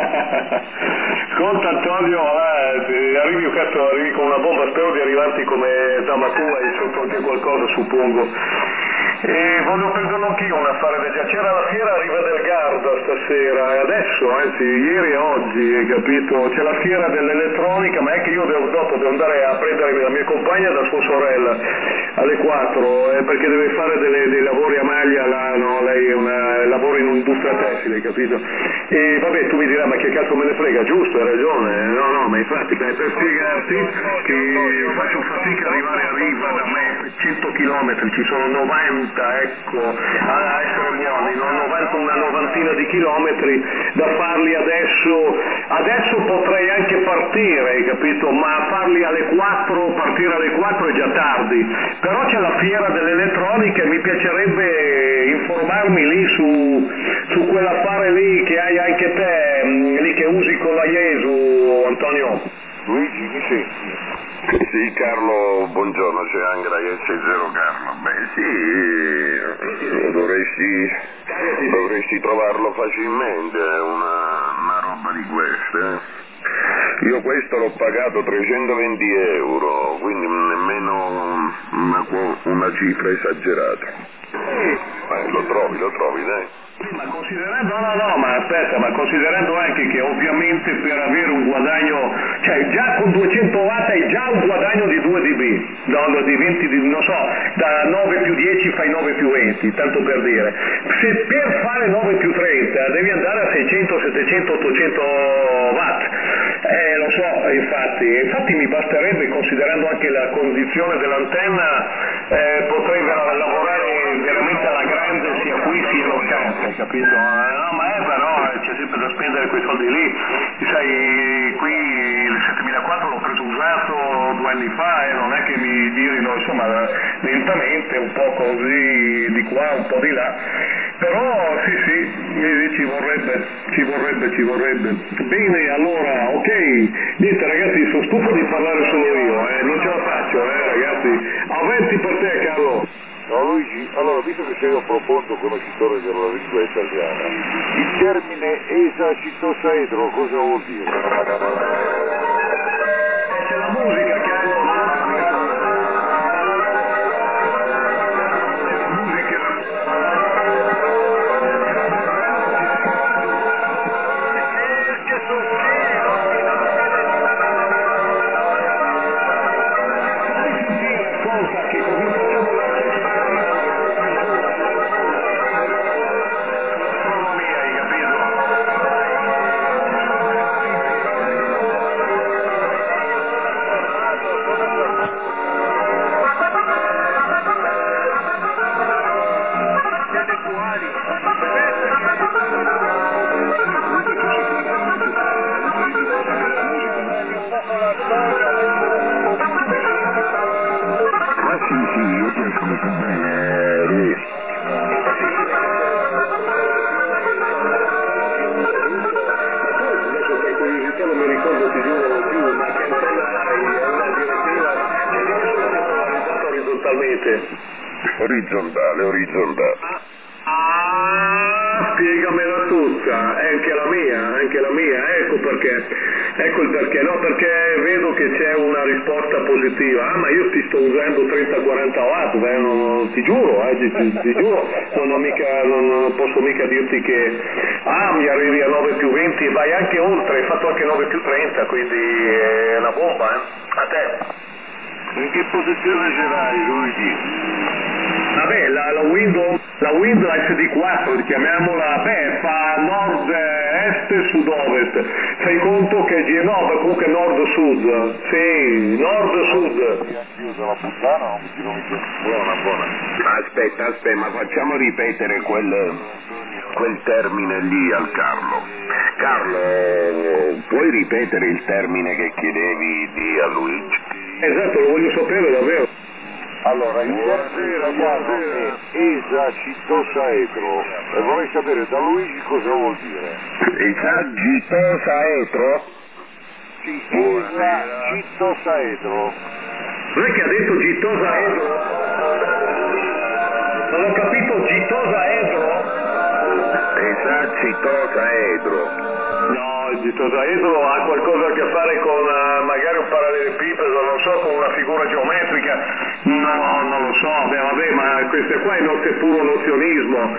Speaker 2: Conta Antonio, eh, arrivi, cazzo, arrivi con una bomba, spero di arrivarti come dama tua e sotto anche qualcosa, suppongo. E voglio prenderlo anch'io un affare del genere. C'era la fiera a Riva del Garda stasera, e adesso, anzi, ieri e oggi, hai capito? C'è la fiera dell'elettronica, ma è che io devo, dopo devo andare a prendere la mia compagna da sua sorella alle quattro, eh, perché deve fare delle, dei lavori a maglia, là, no? Lei è una, lavora in un'industria tessile, hai capito? E vabbè, tu mi dirai, ma che cazzo me ne frega, giusto, hai ragione, eh? no, no, ma infatti, per, per spiegarti che faccio fatica ad arrivare a Riva da me, cento chilometri, ci sono novanta, ecco, a essere buoni, no? novanta, una novantina di chilometri da farli adesso, adesso potrei anche partire, hai capito, ma farli alle quattro, partire alle quattro è già tardi, però c'è la fiera dell'elettronica e mi piacerebbe informarmi lì su, su quell'affare lì che hai anche te, mh, lì che usi con la Jesu, Antonio.
Speaker 3: Luigi, mi senti? Sì, Carlo, buongiorno, c'è Angra e sei zero Carlo. Beh sì, dovresti, dovresti trovarlo facilmente, una, una roba di queste. Io questo l'ho pagato trecentoventi euro, quindi nemmeno una, una cifra esagerata. Eh, lo trovi, lo trovi, dai.
Speaker 2: Ma considerando, no, no, no, ma aspetta, ma considerando anche che ovviamente per avere un guadagno, cioè già con duecento watt hai già un guadagno di due decibel, no, di venti, di, non so, da nove più dieci fai nove più venti, tanto per dire. Se per fare nove più trenta devi andare a seicento, settecento, ottocento watt, eh, lo so, infatti, infatti mi basterebbe, considerando anche la condizione dell'antenna, eh, potrei lavorare veramente alla grande sia qui sia locale. Hai capito? No, ma è però c'è sempre da spendere quei soldi lì. Sai, qui il settemilaquattro l'ho preso usato due anni fa e non è che mi dirino, insomma, lentamente, un po' così di qua, un po' di là. Però sì, sì, ci vorrebbe, ci vorrebbe, ci vorrebbe. Bene, allora, ok, niente ragazzi, sono stufo di parlare solo io, eh, non ce la faccio, eh ragazzi. Avanti per te, Carlo.
Speaker 3: No Luigi, allora visto che sei un profondo conoscitore della lingua italiana, il termine esacitosaedro cosa vuol dire?
Speaker 2: C'è la musica che ha
Speaker 3: Orizzontale, orizzontale.
Speaker 2: Ah, spiegamela tutta, anche la mia, anche la mia, ecco perché, ecco il perché, no, perché vedo che c'è una risposta positiva, ah ma io ti sto usando trenta quaranta watt, beh, non, non, ti giuro, eh, ti, ti, ti giuro, non, ho mica, non, non posso mica dirti che, ah mi arrivi a nove più venti e vai anche oltre, hai fatto anche nove più trenta, quindi è una bomba, eh, a te.
Speaker 3: In che posizione ce l'hai, Luigi?
Speaker 2: Vabbè, la, la Windows, la Windows S D quattro, chiamiamola, beh, fa nord-est, sud-ovest. Fai conto che, no, comunque nord-sud, sì, nord-sud.
Speaker 3: Chiusa la puttana, non mi tiro mica. Buona, buona. Aspetta, aspetta, ma facciamo ripetere quel, quel termine lì al Carlo. Carlo, puoi ripetere il termine che chiedevi di a Luigi?
Speaker 2: Esatto, lo voglio sapere davvero.
Speaker 3: Allora, il termine italiano è esacitosaedro e vorrei sapere da Luigi cosa vuol dire. Esacitosaedro? Sì, esacitosaedro.
Speaker 2: Non è che ha detto gitosaedro? Non ho capito, gitosaedro?
Speaker 3: Acetosa edro.
Speaker 2: No, il ditosaedro ha qualcosa a che fare con uh, magari un parallelepipedo, non so, con una figura geometrica. No, non lo so, beh vabbè, ma questo qua è, no, è puro nozionismo.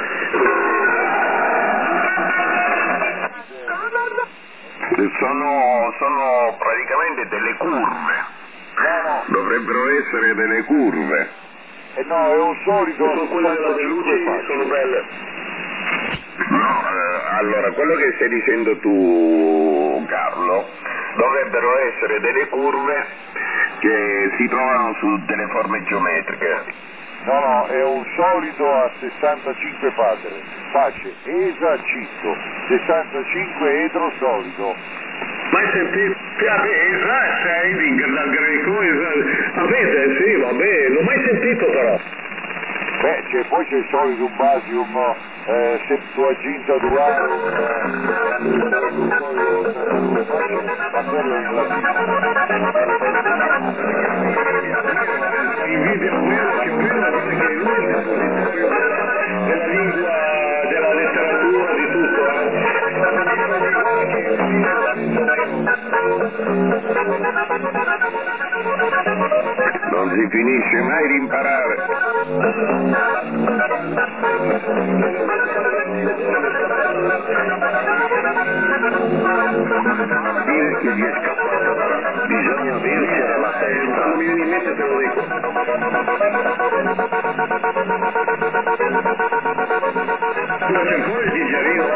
Speaker 3: Sono, sono praticamente delle curve.
Speaker 2: No, no.
Speaker 3: Dovrebbero essere delle curve.
Speaker 2: Eh no, è un solito. Sono quelle della Deluci, sono belle.
Speaker 3: No, eh, allora, quello che stai dicendo tu, Carlo, dovrebbero essere delle curve che si trovano su delle forme geometriche.
Speaker 2: No, no, è un solido a sessantacinque facce, facce, esacito, sessantacinque edro solido. Mai sentito? Vabbè, esa, sei dal greco, esa, avete, sì, vabbè, l'ho mai sentito però. Beh, c'è, poi c'è il solito basium, eh, Septuaginta Duarum, ma quello è in latino. Invidia quello che quello guarda che è lui l'espositorio della lingua, della letteratura, di tutto,
Speaker 3: Non si finisce mai di imparare.
Speaker 2: dire che gli è scappata, bisogna vincere la testa. Quando mi viene in mente te lo dico. Ma c'è ancora il digerino?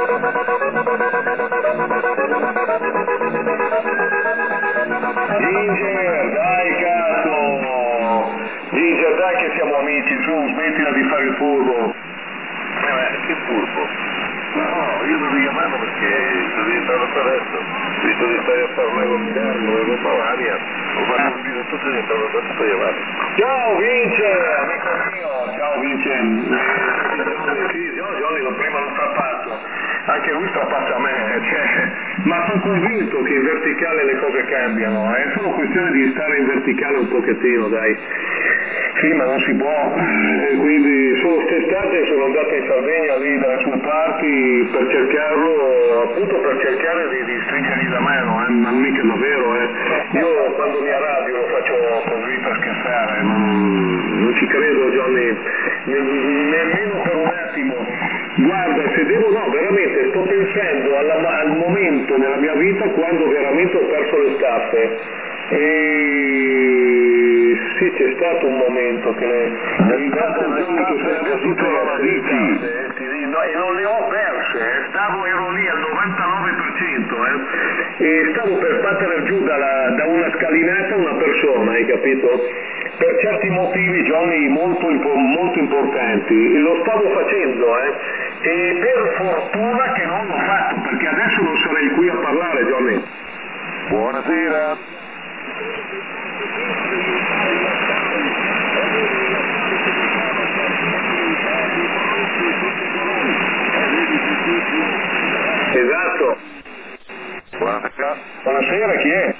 Speaker 2: Ginger, dai cazzo! Ginger, dai che siamo amici, su, smettila di fare il furbo.
Speaker 3: Eh, che furbo?
Speaker 2: No, io devo chiamarlo perché sto diventando adesso.
Speaker 3: Visto di stare a parlare con Carlo e con Bavaria, ho fatto un video tutto diventato tutto chiamato.
Speaker 2: Ciao Vince, amico mio, ciao Vince. Eh, sì, no, Johnny lo prima lo strappasso, anche lui strappasse a me, cioè, ma sono convinto che in verticale le cose cambiano, è solo questione di stare in verticale un pochettino, dai. Sì, ma non si può, eh, quindi solo quest'estate sono andato in Sardegna lì dalle sue parti per cercarlo, appunto per cercare di, di stringergli la mano, eh, ma mica davvero, eh. Io quando mi arrabbio lo faccio così per scherzare, non, non ci credo Johnny, ne- nemmeno per un attimo. Guarda, se devo, no, veramente sto pensando alla, al momento nella mia vita quando veramente ho perso le staffe. E sì, c'è stato un momento che le, le staffe e non le ho perse, eh. Stavo, ero lì al novantanove per cento eh. E stavo per battere giù dalla, da una scalinata una persona, hai capito? Per certi motivi, Johnny, molto, molto importanti, lo stavo facendo, eh. E per fortuna che non l'ho fatto, perché adesso non sarei qui a parlare, Johnny. Buonasera. Esatto.
Speaker 3: Buonasera.
Speaker 2: Buonasera, chi è?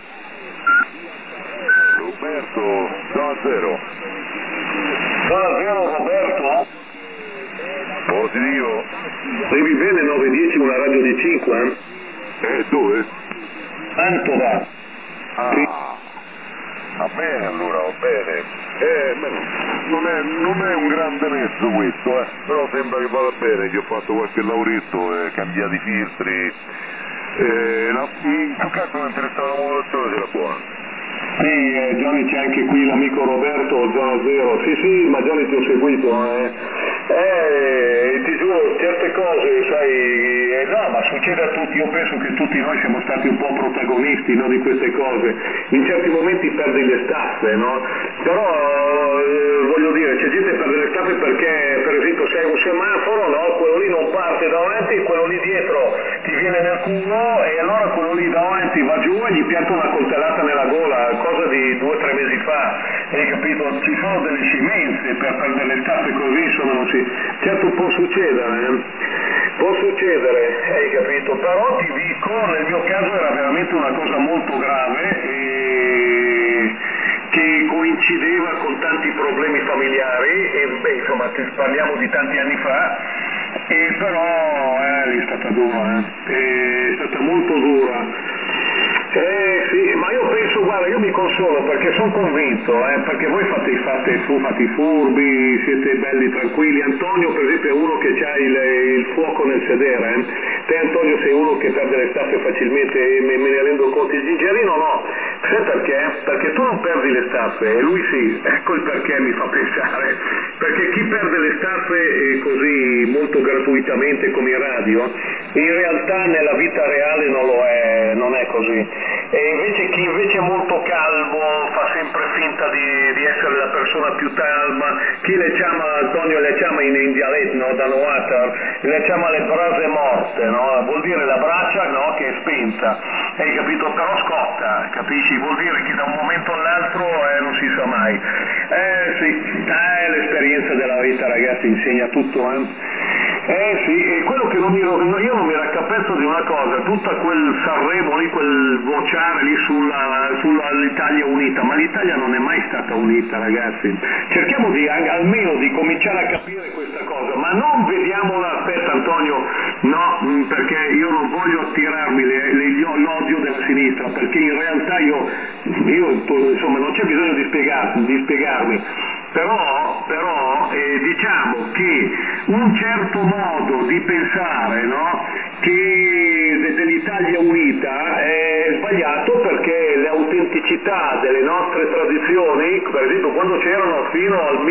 Speaker 3: Roberto, zona zero.
Speaker 2: Zona zero Roberto?
Speaker 3: Positivo.
Speaker 2: Arrivi bene nove dieci una radio di cinque, eh?
Speaker 3: Eh, dove?
Speaker 2: Mantova.
Speaker 3: Ah,
Speaker 2: Sì.
Speaker 3: va bene allora, va bene. Eh, beh, non è, non è un grande mezzo questo, eh. Però sembra che vada bene, che ho fatto qualche lavoretto, eh, cambiati i filtri. Eh, la, in più che altro mi interessava la modulazione della buona.
Speaker 2: Sì, eh, Johnny, c'è anche qui l'amico Roberto, zona zero. Sì, sì, ma Johnny ti ho seguito, eh. Eh, ti giuro, certe cose, sai, eh, no, ma succede a tutti, io penso che tutti noi siamo stati un po' protagonisti, no, di queste cose. In certi momenti perdi le staffe, no? Però, eh, voglio dire, c'è gente che perde le staffe perché, per esempio, se hai un semaforo, no, quello lì non parte davanti e quello lì dietro ti viene nel culo e allora quello lì davanti va giù e gli pianta una coltellata nella gola, cosa di due o tre mesi fa, hai capito? Ci sono delle scemenze per perdere le staffe così, insomma non si... Certo può succedere, eh? Può succedere, hai capito? Però ti dico, nel mio caso era veramente una cosa molto grave e... che coincideva con tanti problemi familiari e beh insomma parliamo di tanti anni fa e però eh, lì è stata dura, eh. è stata molto dura. Eh sì, ma io penso, guarda, io mi consolo perché sono convinto, eh, perché voi fate, fate, fate i furbi, siete belli tranquilli. Antonio per esempio è uno che ha il, il fuoco nel sedere, eh. Te Antonio sei uno che perde le staffe facilmente e me, me ne rendo conto. Il Gingerino no, sai perché? Perché tu non perdi le staffe e lui sì, ecco il perché mi fa pensare, perché chi perde le staffe eh, così molto gratuitamente come in radio, in realtà nella vita reale non lo è, non è così. E invece chi invece è molto calmo fa sempre finta di, di essere la persona più calma, chi le chiama, Antonio le chiama in, in dialetto, no, da Noatar, le chiama le brase morte, no? Vuol dire la braccia, no, che è spenta, hai capito? Però scotta, capisci? Vuol dire che da un momento all'altro eh, non si sa mai. Eh sì, eh, l'esperienza della vita ragazzi insegna tutto, eh? Eh sì, e quello che non mi ero, io non mi raccapezzo di una cosa, tutta quel Sanremo lì, quel vociare lì sulla, sull'Italia unita, ma l'Italia non è mai stata unita ragazzi, cerchiamo di, almeno di cominciare a capire questa cosa, ma non vediamola, aspetta Antonio, no, perché io non voglio attirarmi le, le, l'odio della sinistra, perché in realtà io, io insomma non c'è bisogno di, spiegar, di spiegarmi, però, però eh, diciamo che un certo modo di pensare, no, che dell'Italia unita è sbagliato perché le autenticità delle nostre tradizioni, per esempio quando c'erano fino al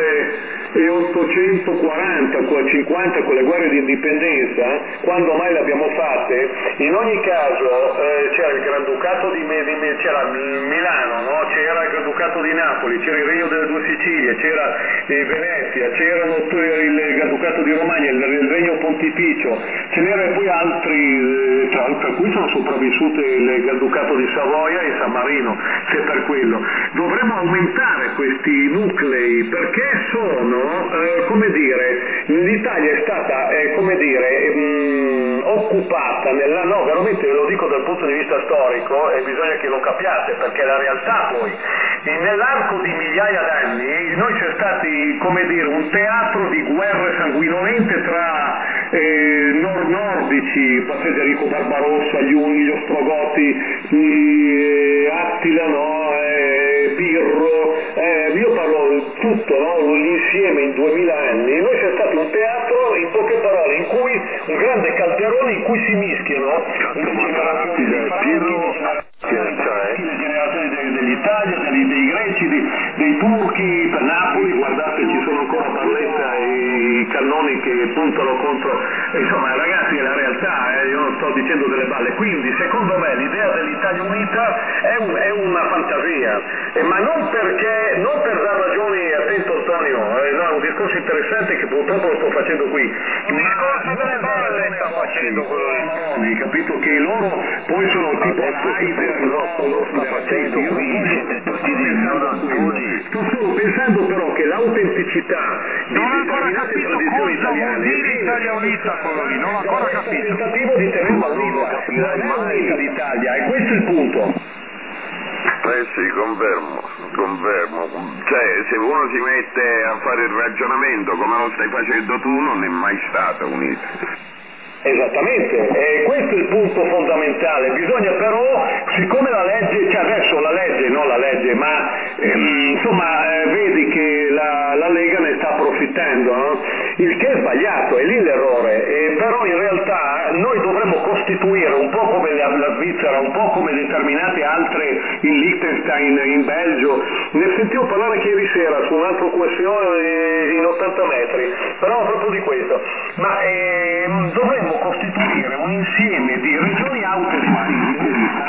Speaker 2: milleottocentoquaranta, cinquanta con le guerre di indipendenza, quando mai le abbiamo fatte, in ogni caso eh, c'era il Granducato di, di c'era Milano, no? C'era il Granducato di Napoli, c'era il Regno delle Due Sicilie, c'era eh, Venezia, c'erano il Granducato di Romagna, il, il Regno Pontificio, ce n'erano poi altri, tra, tra cui sono sopravvissute il Granducato di Savoia e San Marino, se per quello. Dovremmo aumentare questi nuclei perché sono, eh, come dire, l'Italia è stata, eh, come dire, mh, occupata nella, no, veramente ve lo dico dal punto di vista storico e bisogna che lo capiate perché è la realtà poi. E nell'arco di migliaia d'anni noi c'è stati, come dire, un teatro di guerre sanguinolente tra eh, nord nordici, Federico Barbarossa, gli Unni, gli Ostrogoti, eh, Attila, no, eh, Pirro, eh, io parlo tutto, no, l'insieme in duemila anni, noi c'è stato un teatro, in poche parole, in cui un grande calderone in cui si mischiano le generazioni dei le generazioni dell'Italia, dei, dei greci, dei, dei turchi, per Napoli, guardate ci sono ancora Barletta e i cannoni che puntano contro, insomma ragazzi è la realtà, eh, io non sto dicendo delle balle, quindi secondo me l'idea dell'Italia unita è, un, è una fantasia, eh, ma non perché, non per dar ragioni, attento Antonio, eh, no, è un discorso interessante che purtroppo lo sto facendo qui,
Speaker 5: il discorso delle balle sta facendo quello lì,
Speaker 2: hai capito che loro poi sono tipo Heiser, lo sta facendo qui, sto solo pensando però che l'autenticità di
Speaker 5: non ho ancora capito cosa vuol dire Italia unita quello lì, non ho ancora capito
Speaker 2: il tentativo di tenerla viva, non è unita l'Italia e questo è il punto.
Speaker 3: Eh sì, confermo, confermo, cioè se uno si mette a fare il ragionamento come lo stai facendo tu non è mai stata unita.
Speaker 2: Esattamente, e questo è il punto fondamentale, bisogna però, siccome la legge, cioè adesso la legge, non la legge, ma ehm, insomma eh, vedi che la, la Lega ne sta approfittando, no? Il che è sbagliato, è lì l'errore, e però in realtà noi dovremmo costituire un po' come la, la Svizzera, un po' come determinate altre in Liechtenstein, in Belgio, ne sentivo parlare che ieri sera su un altro questione in ottanta metri, però proprio di questo, ma ehm, dovremmo costituire un insieme di regioni autosufficienti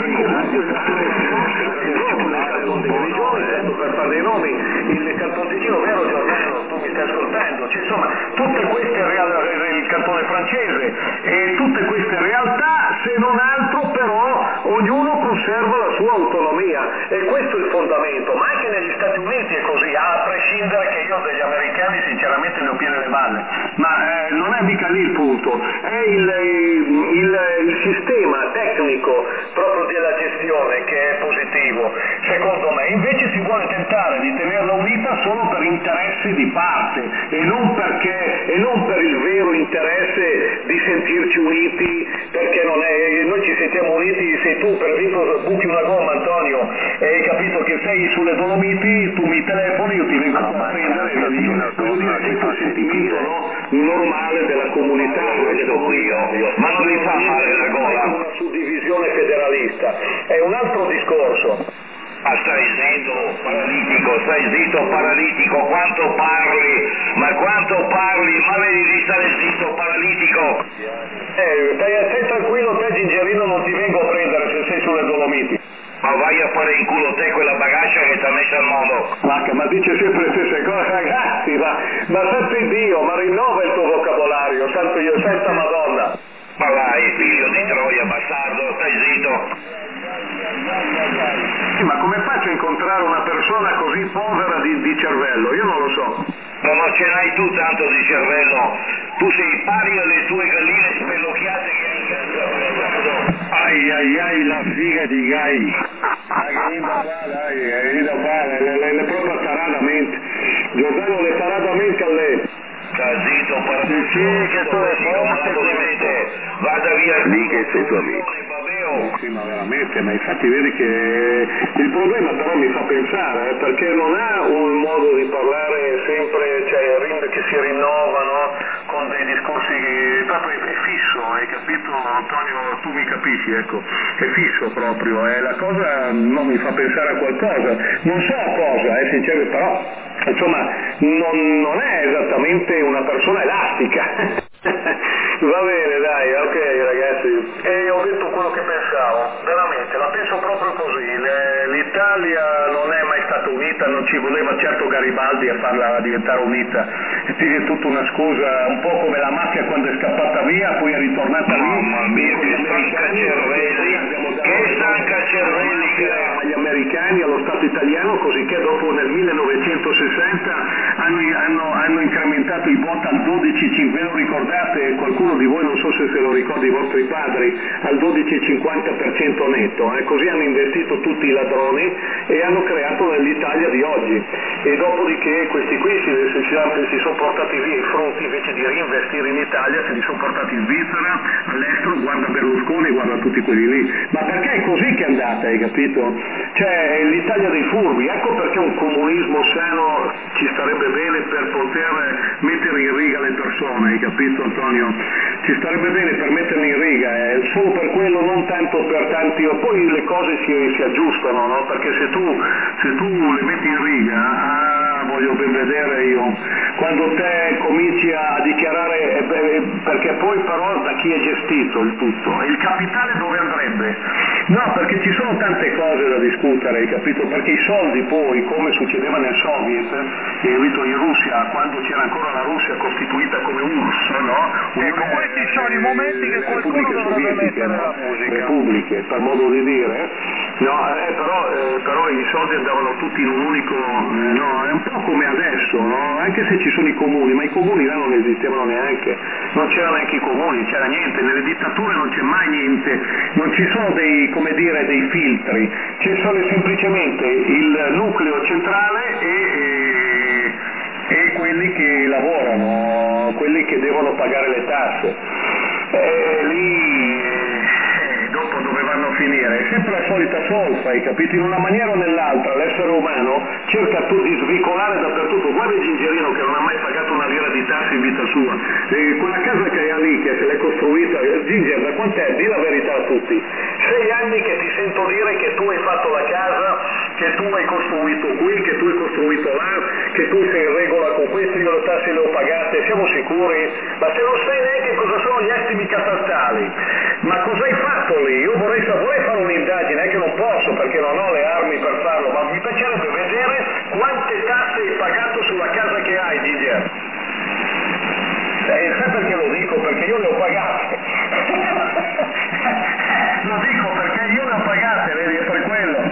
Speaker 2: per fare dei nomi, il Canton Ticino, vero Giordano, tu mi stai ascoltando, cioè, insomma tutte queste realtà, il cantone francese e tutte queste realtà, se non altro però ognuno conserva la sua autonomia e questo è il fondamento, ma anche negli Stati Uniti è così, a prescindere che io degli americani sinceramente ne ho piene le balle, ma eh, non è mica lì il punto, è il, il, il sistema tecnico proprio della gestione che è positivo, secondo me, invece si vuole tentare di tenerla unita solo per interessi di parte e non perché e non per il vero interesse di sentirci uniti, perché non è, noi ci sentiamo uniti se tu per esempio buchi una gomma, Antonio, e hai capito che sei sulle Dolomiti, tu mi telefoni, io ti vengo
Speaker 1: No,
Speaker 2: a prendere e
Speaker 1: ma
Speaker 2: dico, voglio dire, questo è il sentimento, no, normale della comunità,
Speaker 3: io, ma non mi fa male la gola.
Speaker 2: una suddivisione federalista, è un altro discorso.
Speaker 3: Ma stai zitto, paralitico, stai zitto, paralitico, quanto parli, ma quanto parli, ma vedi di stare zitto, paralitico.
Speaker 2: Eh, stai, stai tranquillo, te Gingerino, non ti vengo a prendere se sei sulle Dolomiti.
Speaker 3: Ma vai a fare in culo te quella bagaglia che ti ha messo al mondo.
Speaker 2: Ma, ma dice sempre le stesse cose, ragazzi, ma, ma santo Dio, ma rinnova il tuo vocabolario, santo Dio, santa Madonna.
Speaker 3: Ma vai, figlio di Troia, bastardo, stai zitto.
Speaker 2: Sì, ma come faccio a incontrare una persona così povera di, di cervello? Io non lo so.
Speaker 3: No, non ce n'hai tu tanto di cervello, tu sei pari alle tue galline spellocchiate che hai in casa.
Speaker 4: Ai ai ai, la figa di Gai.
Speaker 2: Le, le, le proprio taradamente. Giordano le taradamente a lei.
Speaker 3: Sta zitto, paralitico,
Speaker 4: Sì, sì, che tu è forte,
Speaker 3: vada via
Speaker 1: lì che sei tuo amico.
Speaker 2: Sì, ma veramente, ma infatti vedi che il problema però mi fa pensare, eh, perché non ha un modo di parlare sempre, cioè che si rinnovano con dei discorsi che proprio è fisso, hai capito Antonio? Tu mi capisci, ecco, è fisso proprio, e eh, la cosa non mi fa pensare a qualcosa, non so a cosa, eh, sincero, però insomma non, non è esattamente una persona elastica. Va bene, dai, ok ragazzi, e ho detto quello che pensavo, veramente, la penso proprio così, Le, l'Italia non è mai stata unita, non ci voleva certo Garibaldi a farla diventare unita, e quindi è tutta una scusa, un po' come la mafia quando è scappata via, poi è ritornata lì.
Speaker 3: Mamma mia, che stanca cervelli, che stanca cervelli che
Speaker 2: agli americani, allo Stato italiano, così che dopo nel millenovecentosessanta hanno, hanno, hanno incrementato i bot al dodici cinque, ve lo ricordate? Qualcuno di voi, non so se se lo ricordi i vostri padri, al dodici virgola cinquanta per cento netto, eh? Così hanno investito tutti i ladroni e hanno creato l'Italia di oggi, e dopodiché questi qui si, si, si sono portati via i frutti, invece di reinvestire in Italia se li sono portati in Svizzera, all'estero, guarda Berlusconi, guarda tutti quelli lì, ma perché è così che è andata, hai capito? Cioè l'Italia dei furbi, ecco perché un comunismo sano ci starebbe bene per poter mettere in riga le persone, hai capito Antonio? Ci starebbe bene per metterle in riga, eh, solo per quello, non tanto per tanti, poi le cose si, si aggiustano, no? Perché se tu, se tu le metti in riga, ah, voglio ben vedere io, quando te cominci a dichiarare, eh, beh, perché poi però da chi è gestito il tutto, il capitale dove andrebbe? No, perché ci sono tante cose da discutere, hai capito? Perché i soldi poi, come succedeva nel Soviet, hai capito, in Russia, quando c'era ancora la Russia costituita come U R S S, no?
Speaker 5: Ecco, questi sono i momenti che qualcuno dovrebbe mettere
Speaker 2: no?
Speaker 5: la musica.
Speaker 2: Repubbliche, per modo di dire, no, eh, però, eh, però i soldi andavano tutti in un unico, eh, no, è un po' come adesso, no? Anche se ci sono i comuni, ma i comuni là non esistevano neanche, non c'erano neanche i comuni, c'era niente, nelle dittature non c'è mai niente, non ci sono dei, come dire, dei filtri, ci sono semplicemente il nucleo centrale e, e, e quelli che lavorano, quelli che devono pagare le tasse. E lì eh, dopo dove vanno a finire? È sempre la solita solfa, hai capito? In una maniera o nell'altra l'essere umano cerca tu di svicolare dappertutto. Guarda il Gingerino che non ha mai pagato una lira di tasse in vita sua, e quella casa che ha lì, che se l'è costruita, Ginger, da quant'è? Di la verità a tutti. Sei anni che ti sento dire che tu hai fatto la casa, che tu hai costruito qui, che tu hai costruito là, che tu sei in regola con questo, io le tasse le ho pagate, siamo sicuri? Ma se non sai neanche cosa sono gli estimi catastali, ma cosa hai fatto lì? Io vorrei, vorrei fare un'indagine, è che non posso perché non ho le armi per farlo, ma mi piacerebbe vedere quante tasse hai pagato sulla casa che hai, Ginger. Eh, sai perché lo dico? Perché io le ho pagate. Lo dico perché io le ho pagate, vedi, è per quello.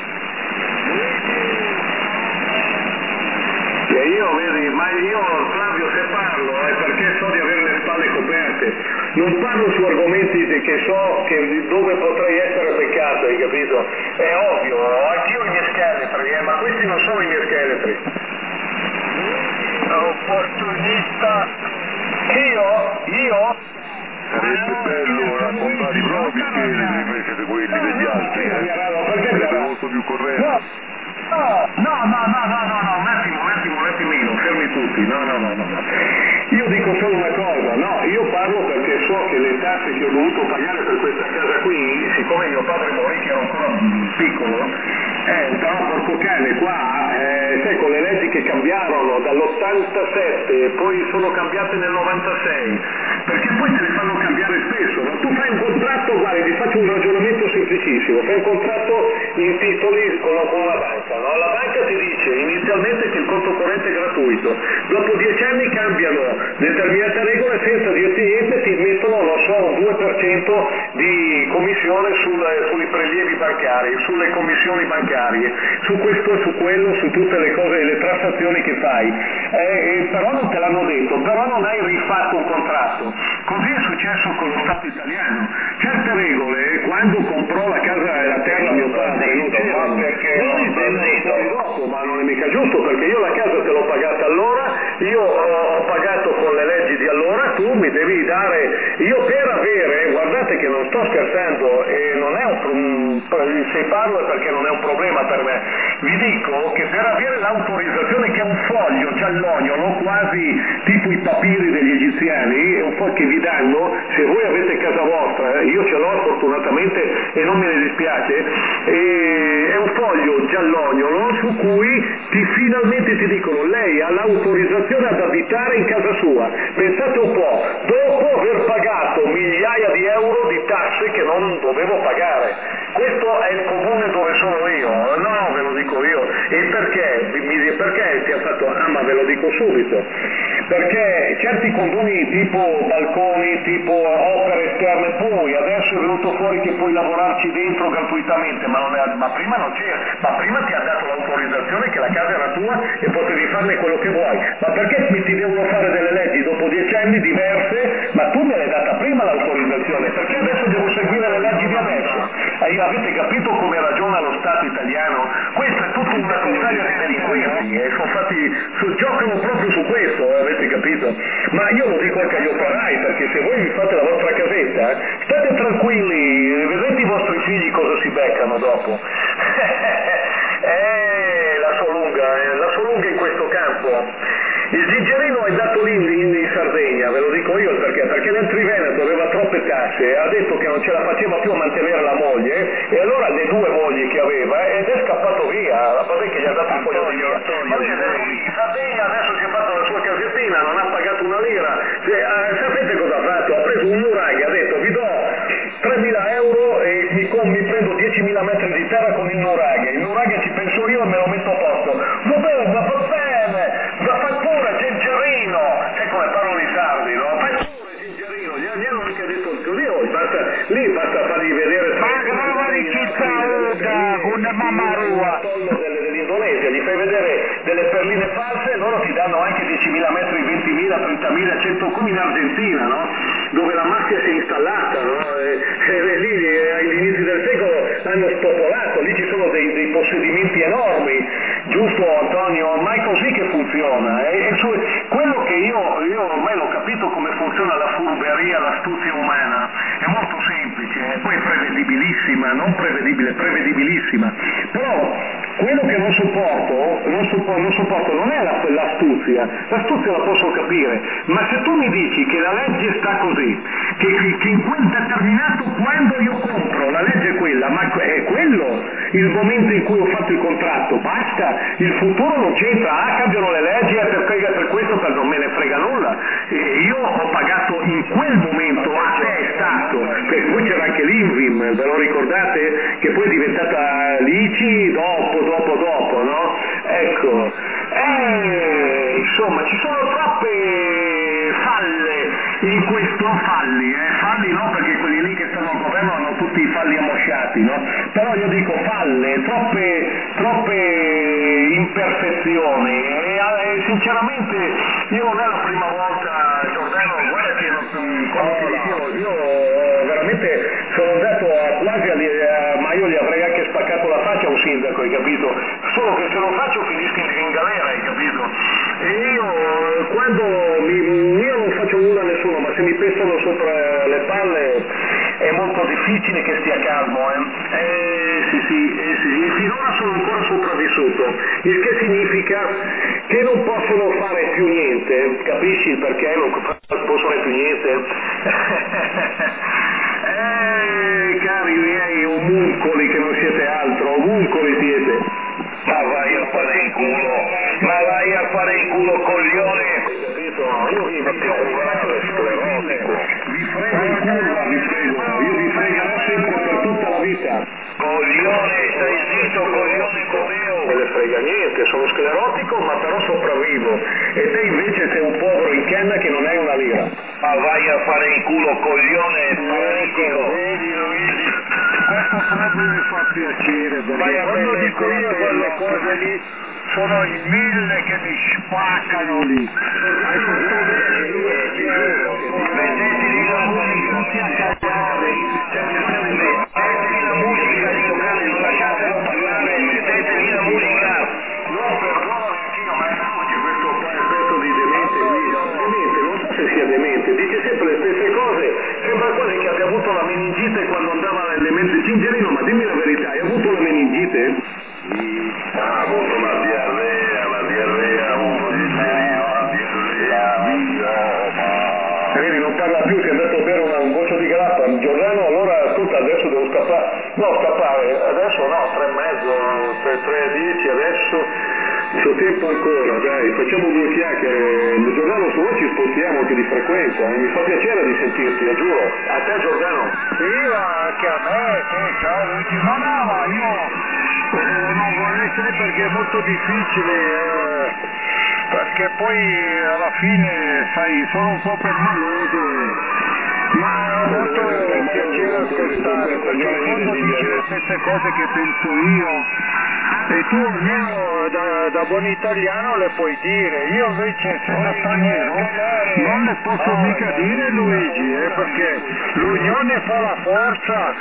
Speaker 2: E io, vedi, ma io Flavio se parlo è perché so di avere le spalle coperte, non parlo su argomenti che so che dove potrei essere beccato, hai capito? È ovvio, ho anch'io i miei scheletri, eh, ma questi non sono i miei scheletri.
Speaker 5: Opportunista.
Speaker 2: fatto più corretto.
Speaker 5: No, no, no, no, no, no, no, no, un attimo, un attimo, un attimino, fermi tutti, no, no, no, no. Io dico solo una cosa, no, io parlo perché so che le tasse che ho dovuto pagare per questa casa qui, siccome mio padre morì che ero ancora piccolo, eh, però porco cane qua, eh, sai, con le leggi che cambiarono dall'ottantasette, poi sono cambiate nel novantasei, perché poi te le fanno cambiare spesso, no? Tu fai un contratto, guarda, ti faccio un ragionamento semplicissimo, fai un contratto in titoli con, con una banca, no? La banca ti dice inizialmente che il conto corrente è gratuito, dopo dieci anni cambiano determinate regole senza dirti niente, ti mettono, non so, un due per cento di commissione sul, sui prelievi bancari, sulle commissioni bancarie, su questo, su quello, su tutte le cose, le transazioni che fai, eh, però non te l'hanno detto, però non hai rifatto un contratto. Così è successo con lo Stato italiano. Certe regole, quando comprò la casa e la terra mio padre, non c'erano, perché non dopo, ma non è mica giusto, perché io la casa te l'ho pagata allora, io ho, ho pagato con le leggi di allora, tu mi devi dare, io per avere, guardate che non sto scherzando, e non è un, se parlo è perché non è un problema per me, vi dico che per avere l'autorizzazione, che è un foglio giallognolo, quasi tipo i papiri degli egiziani, è un foglio che vi danno, se voi avete casa vostra, eh, io ce l'ho fortunatamente e non me ne dispiace, e è un foglio giallognolo su cui ti, finalmente ti dicono lei ha l'autorizzazione ad abitare in casa sua. Pensate un po', dopo aver pagato migliaia di euro di tasse che non dovevo pagare. Questo è il comune dove sono io, no, ve lo dico io. E perché? Mi, perché ti ha fatto, ah ma ve lo dico subito, perché certi condoni tipo balconi, tipo opere esterne, poi adesso è venuto fuori che puoi lavorarci dentro gratuitamente, ma, non è, ma prima non c'era, ma prima ti ha dato l'autorizzazione che la casa era tua e potevi farne quello che vuoi, ma perché mi ti devono fare delle leggi dopo dieci anni diverse, ma tu me l'hai data prima l'autorizzazione, perché adesso devo seguire le leggi di adesso? E avete capito come ragiona lo Stato italiano? Questa è tutta una contaglia di delinquenti e sono fatti, su, giocano proprio su questo, eh, avete capito? Ma io lo dico anche agli operai, perché se voi vi fate la vostra casetta, state tranquilli, vedete i vostri figli cosa si beccano dopo. eh, la sua lunga, eh, la sua lunga in questo campo. Il Zingerino è dato lì in, in Sardegna, ve lo dico io perché, perché nel Triveneto aveva troppe tasse, ha detto che non ce la faceva più a mantenere la moglie, e allora le due mogli che aveva, ed è scappato via, vabbè che gli ha dato un po' di via. In Sardegna adesso si è fatto la sua casettina, non ha pagato una lira, cioè, eh, sapete cosa ha fatto? Ha preso un nuraghe, ha detto vi do tremila euro e mi, mi prendo diecimila metri di terra con il nuraghe, il nuraghe ci penso io e me lo metto a posto. Va bene, va bene, va fai pure Zingerino, sai come parlano i sardi, no? Fai pure Zingerino, gli, gli hanno anche detto così, oh, basta, lì basta fargli vedere... Ma che roba di città con mamma rua!
Speaker 2: Dell'Indonesia, gli fai vedere delle perline false, loro ti danno anche diecimila metri, ventimila, trentamila, cento come in Argentina, no? Dove la mafia si è installata, no? E, e lì agli inizi del secolo hanno spopolato, lì ci sono dei, dei possedimenti enormi, giusto Antonio? Ormai è così che funziona, e, e su, quello che io, io ormai l'ho capito come funziona la furberia, l'astuzia umana, è molto semplice, poi è prevedibilissima, non prevedibile, prevedibilissima, però quello che non sopporto, non sopporto, non, sopporto, non è la, l'astuzia, l'astuzia la posso capire, ma se tu mi dici che la legge sta così, che, che in quel determinato, quando io compro, la legge è quella, ma è quello il momento in cui ho fatto il contratto, basta, il futuro non c'entra, ah cambiano le leggi e per, per questo per non me ne frega nulla, e io ho pagato in quel momento, a te è stato, perché poi c'era anche l'Invim, ve lo ricordate? Che poi è diventata l'I C I dopo, dopo, dopo, no? Ecco, eh, insomma ci sono troppe falle in questo, falli, eh, falli no perché quelli lì che stanno al governo hanno tutti i falli ammosciati, no? Però io dico falle, troppe, troppe imperfezioni e, e sinceramente io non è la prima volta, Giordano, guarda che non, come ti dicevo, io veramente sono andato a, quasi a, a, ma io gli avrei anche spaccato la faccia a un sindaco, hai capito? Solo che se lo faccio finisco in galera, hai capito? E io quando mi, io non faccio nulla a nessuno, ma se mi pestano sopra le palle è molto difficile che stia calmo, eh? Eh sì sì, eh sì, finora sono ancora sopravvissuto, il che significa che non possono fare più niente, capisci il perché non possono fare più niente? Eh, cari miei omuncoli che non siete altro, omuncoli siete.
Speaker 3: Ma vai a fare in culo, ma vai a fare in culo, coglione!
Speaker 2: Io vi sclerotico. Vi frego in curva, vi frego, io vi fregherò sempre per tutta la vita.
Speaker 3: Coglione, stai zitto, coglione comeo!
Speaker 2: Non me ne frega niente, sono sclerotico ma però sopravvivo. E te invece sei un povero in canna che non hai una lira.
Speaker 3: Ma vai a fare in culo, coglione, paralitico!
Speaker 4: Vedi Luigi, questo proprio mi fa piacere, perché quando dico io quelle cose lì sono in mille che mi spaccano lì.
Speaker 3: Mettetevi la musica, tutti a cagare, mettetevi la musica, dico cane, non lasciatelo parlare, mettetevi la musica.
Speaker 2: No, perdonami anch'io, ma è che questo pezzo di demente qui, demente, non so se sia demente, dice sempre le stesse cose, sembra quasi che abbia avuto la meningite quando andava alle elementari. Cingerino, ma dimmi la verità, hai avuto la meningite?
Speaker 3: Ha avuto la diarrea, la diarrea, ha avuto Cingerino, la diarrea,
Speaker 2: Vedi, non parla più, si è andato a bere una, un goccio di grappa. Giordano, allora ascolta, adesso devo scappare. No, scappare, adesso no, tre e mezzo, tre, tre e dieci, adesso c'ho tempo ancora, dai, facciamo due chiacchiere. Giordano, se vuoi ci spostiamo più di frequenza, eh? Mi fa piacere di sentirti, lo giuro. A te Giordano.
Speaker 4: Sì, anche a me, sì, ciao Luigi. No, no, ma io eh, non vorrei essere perché è molto difficile, eh, perché poi alla fine, sai, sono un po' permaloso, ma è molto piacere ascoltare, perché in fondo dice le stesse cose che penso io. E tu almeno da, da buon italiano le puoi dire, io invece essendo straniero non le posso mica dire Luigi, eh, perché l'unione fa la forza.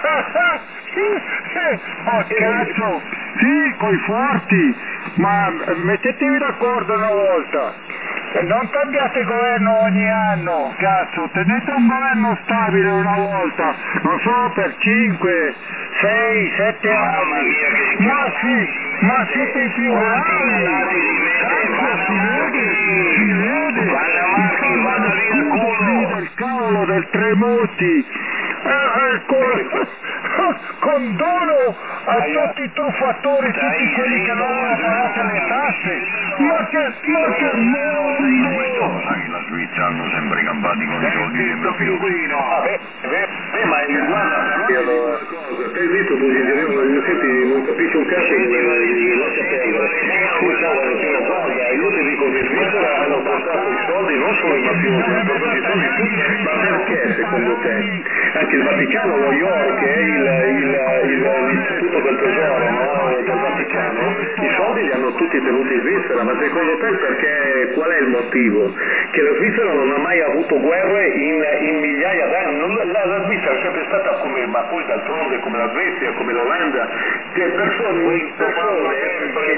Speaker 4: Oh cazzo, sì, coi forti, ma mettetevi d'accordo una volta. Non cambiate governo ogni anno, cazzo, tenete un governo stabile una volta, non solo per cinque, sei, sette anni. Ma sì, ma siete i più bravi! Cazzo, si vede, si vede! Il scudo del cavolo del Tremonti! Eh, eh, con, condono a tutti i truffatori, tutti quelli che non hanno pagato le tasse! Ma che, ma che mondo!
Speaker 3: Sai, la Svizzera hanno sempre campati con i soldi dei mafiosi.
Speaker 2: Vabbè, beh, ma è guarda, te hai detto tu, Cingerino, senti, non capisci un cazzo di lascia perdere. Scusa, guarda, io ti dico che in Svizzera hanno portato i soldi, non solo i mafiosi, hanno portato i soldi tutti, ma perché secondo te? Anche il Vaticano, New York, che è il, il, il, l'istituto del tesoro, no? Del Vaticano, i soldi li hanno tutti tenuti in Svizzera, ma secondo te perché, qual è il motivo? Che la Svizzera non ha mai avuto guerre in, in migliaia d'anni, non, la, la Svizzera è sempre stata come, ma poi d'altronde come la Svezia, come l'Olanda, che persone, persone che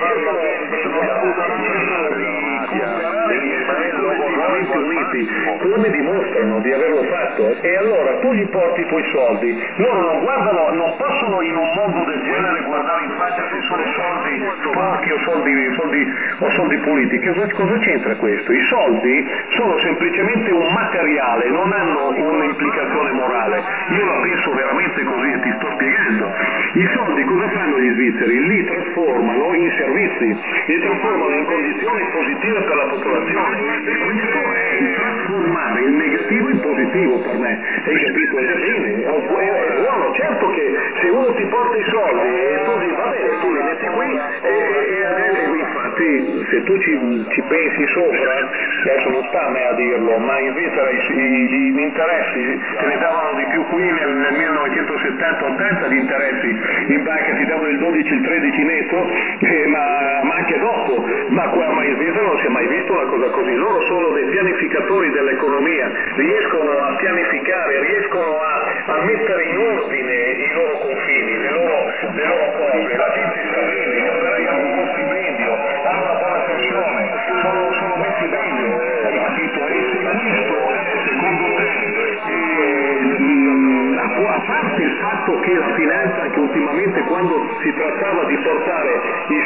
Speaker 2: sono uniti, come dimostrano di averlo fatto, e allora tu gli porti i tuoi soldi, loro non guardano, non possono in un mondo del genere guardare in faccia se sono soldi sporchi o soldi, soldi, o soldi puliti. Che cosa, cosa c'entra questo? I soldi sono semplicemente un materiale, non hanno un'implicazione morale. Io la penso veramente così e ti sto spiegando. I soldi cosa fanno gli svizzeri? Li trasformano in servizi, li trasformano in condizioni positive per la popolazione. E questo è trasformare il negativo in positivo per me. Hai capito? È bene, è buono. Certo che se uno ti porta i soldi e tu dici va bene, tu li metti qui e, e, e infatti se tu ci, ci pensi sopra, adesso non sta a me a dirlo, ma in Svizzera i, i, gli interessi se ne davano di più qui nel, nel millenovecentosettanta ottanta di interessi in banca, ti davano il dodici, il tredici netto, eh, ma, ma anche dopo, ma qua ma in Svizzera non si è mai visto una cosa così. Loro sono dei pianificatori dell'economia, riescono a pianificare, riescono a, a mettere in ordine i loro confini, le loro, le loro cose, la gente sta bene, gli operai hanno un buon stipendio, hanno una buona pensione, sono, sono messi meglio, hai capito? E se questo, secondo te, eh, a parte il fatto che la finanza, anche ultimamente quando si trattava di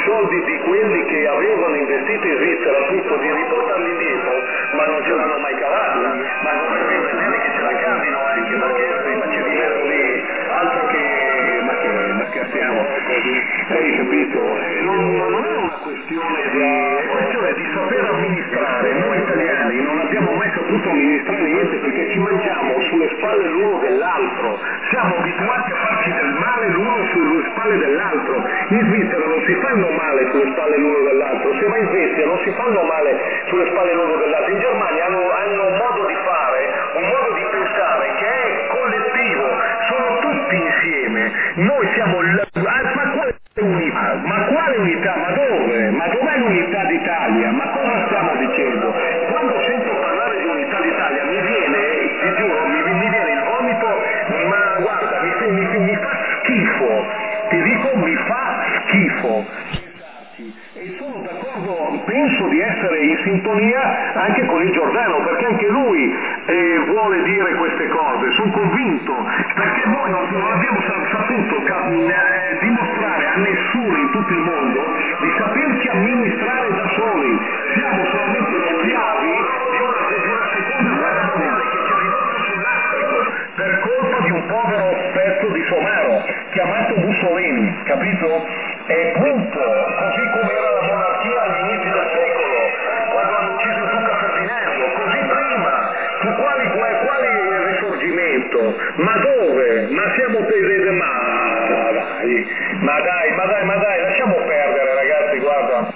Speaker 2: soldi di quelli che avevano investito in Svizzera appunto di riportarli indietro, ma non ce l'hanno mai cavata, ma non è bene che ce la cavino anche perché ma c'è di mezzo lì altro che ma che ma scherziamo, hai capito? Non, non è una questione di è questione di saper amministrare. Noi italiani non abbiamo mai saputo amministrare niente perché ci mangiamo sulle spalle l'uno dell'altro, siamo abituati a farci del male l'uno sulle spalle dell'altro. In Svizzera non si fanno male sulle spalle l'uno dell'altro, se vai in Svezia non si fanno male sulle spalle l'uno dell'altro. In Germania hanno, hanno un modo di fare, un modo di pensare che è collettivo, sono tutti insieme. Noi siamo l... ma quale unità? Ma quale unità? Ma dove? Ma dov'è l'unità d'Italia? Ma cosa stiamo dicendo? Quando sento parlare di unità d'Italia mi viene, ti giuro, mi, mi viene il vomito, ma guarda, mi, mi, mi fa schifo, ti dico mi fa schifo. E sono d'accordo, penso di essere in sintonia anche con il Giordano, perché anche lui eh, vuole dire queste cose, sono convinto, perché noi non, non abbiamo saputo cap- eh, dimostrare a nessuno in tutto il mondo di saperci amministrare da soli, siamo solamente schiavi di una, di una seconda guerra mondiale che ci ha ridotto sull'astrico per colpa di un povero pezzo di somaro chiamato Mussolini, capito? E punto, così come era la monarchia agli inizi del secolo, quando hanno ucciso il duca Ferdinando, così prima, su quali, quali risorgimento? Ma dove? Ma siamo pesi, ma dai, ma dai, ma dai, ma dai, lasciamo perdere ragazzi, guarda.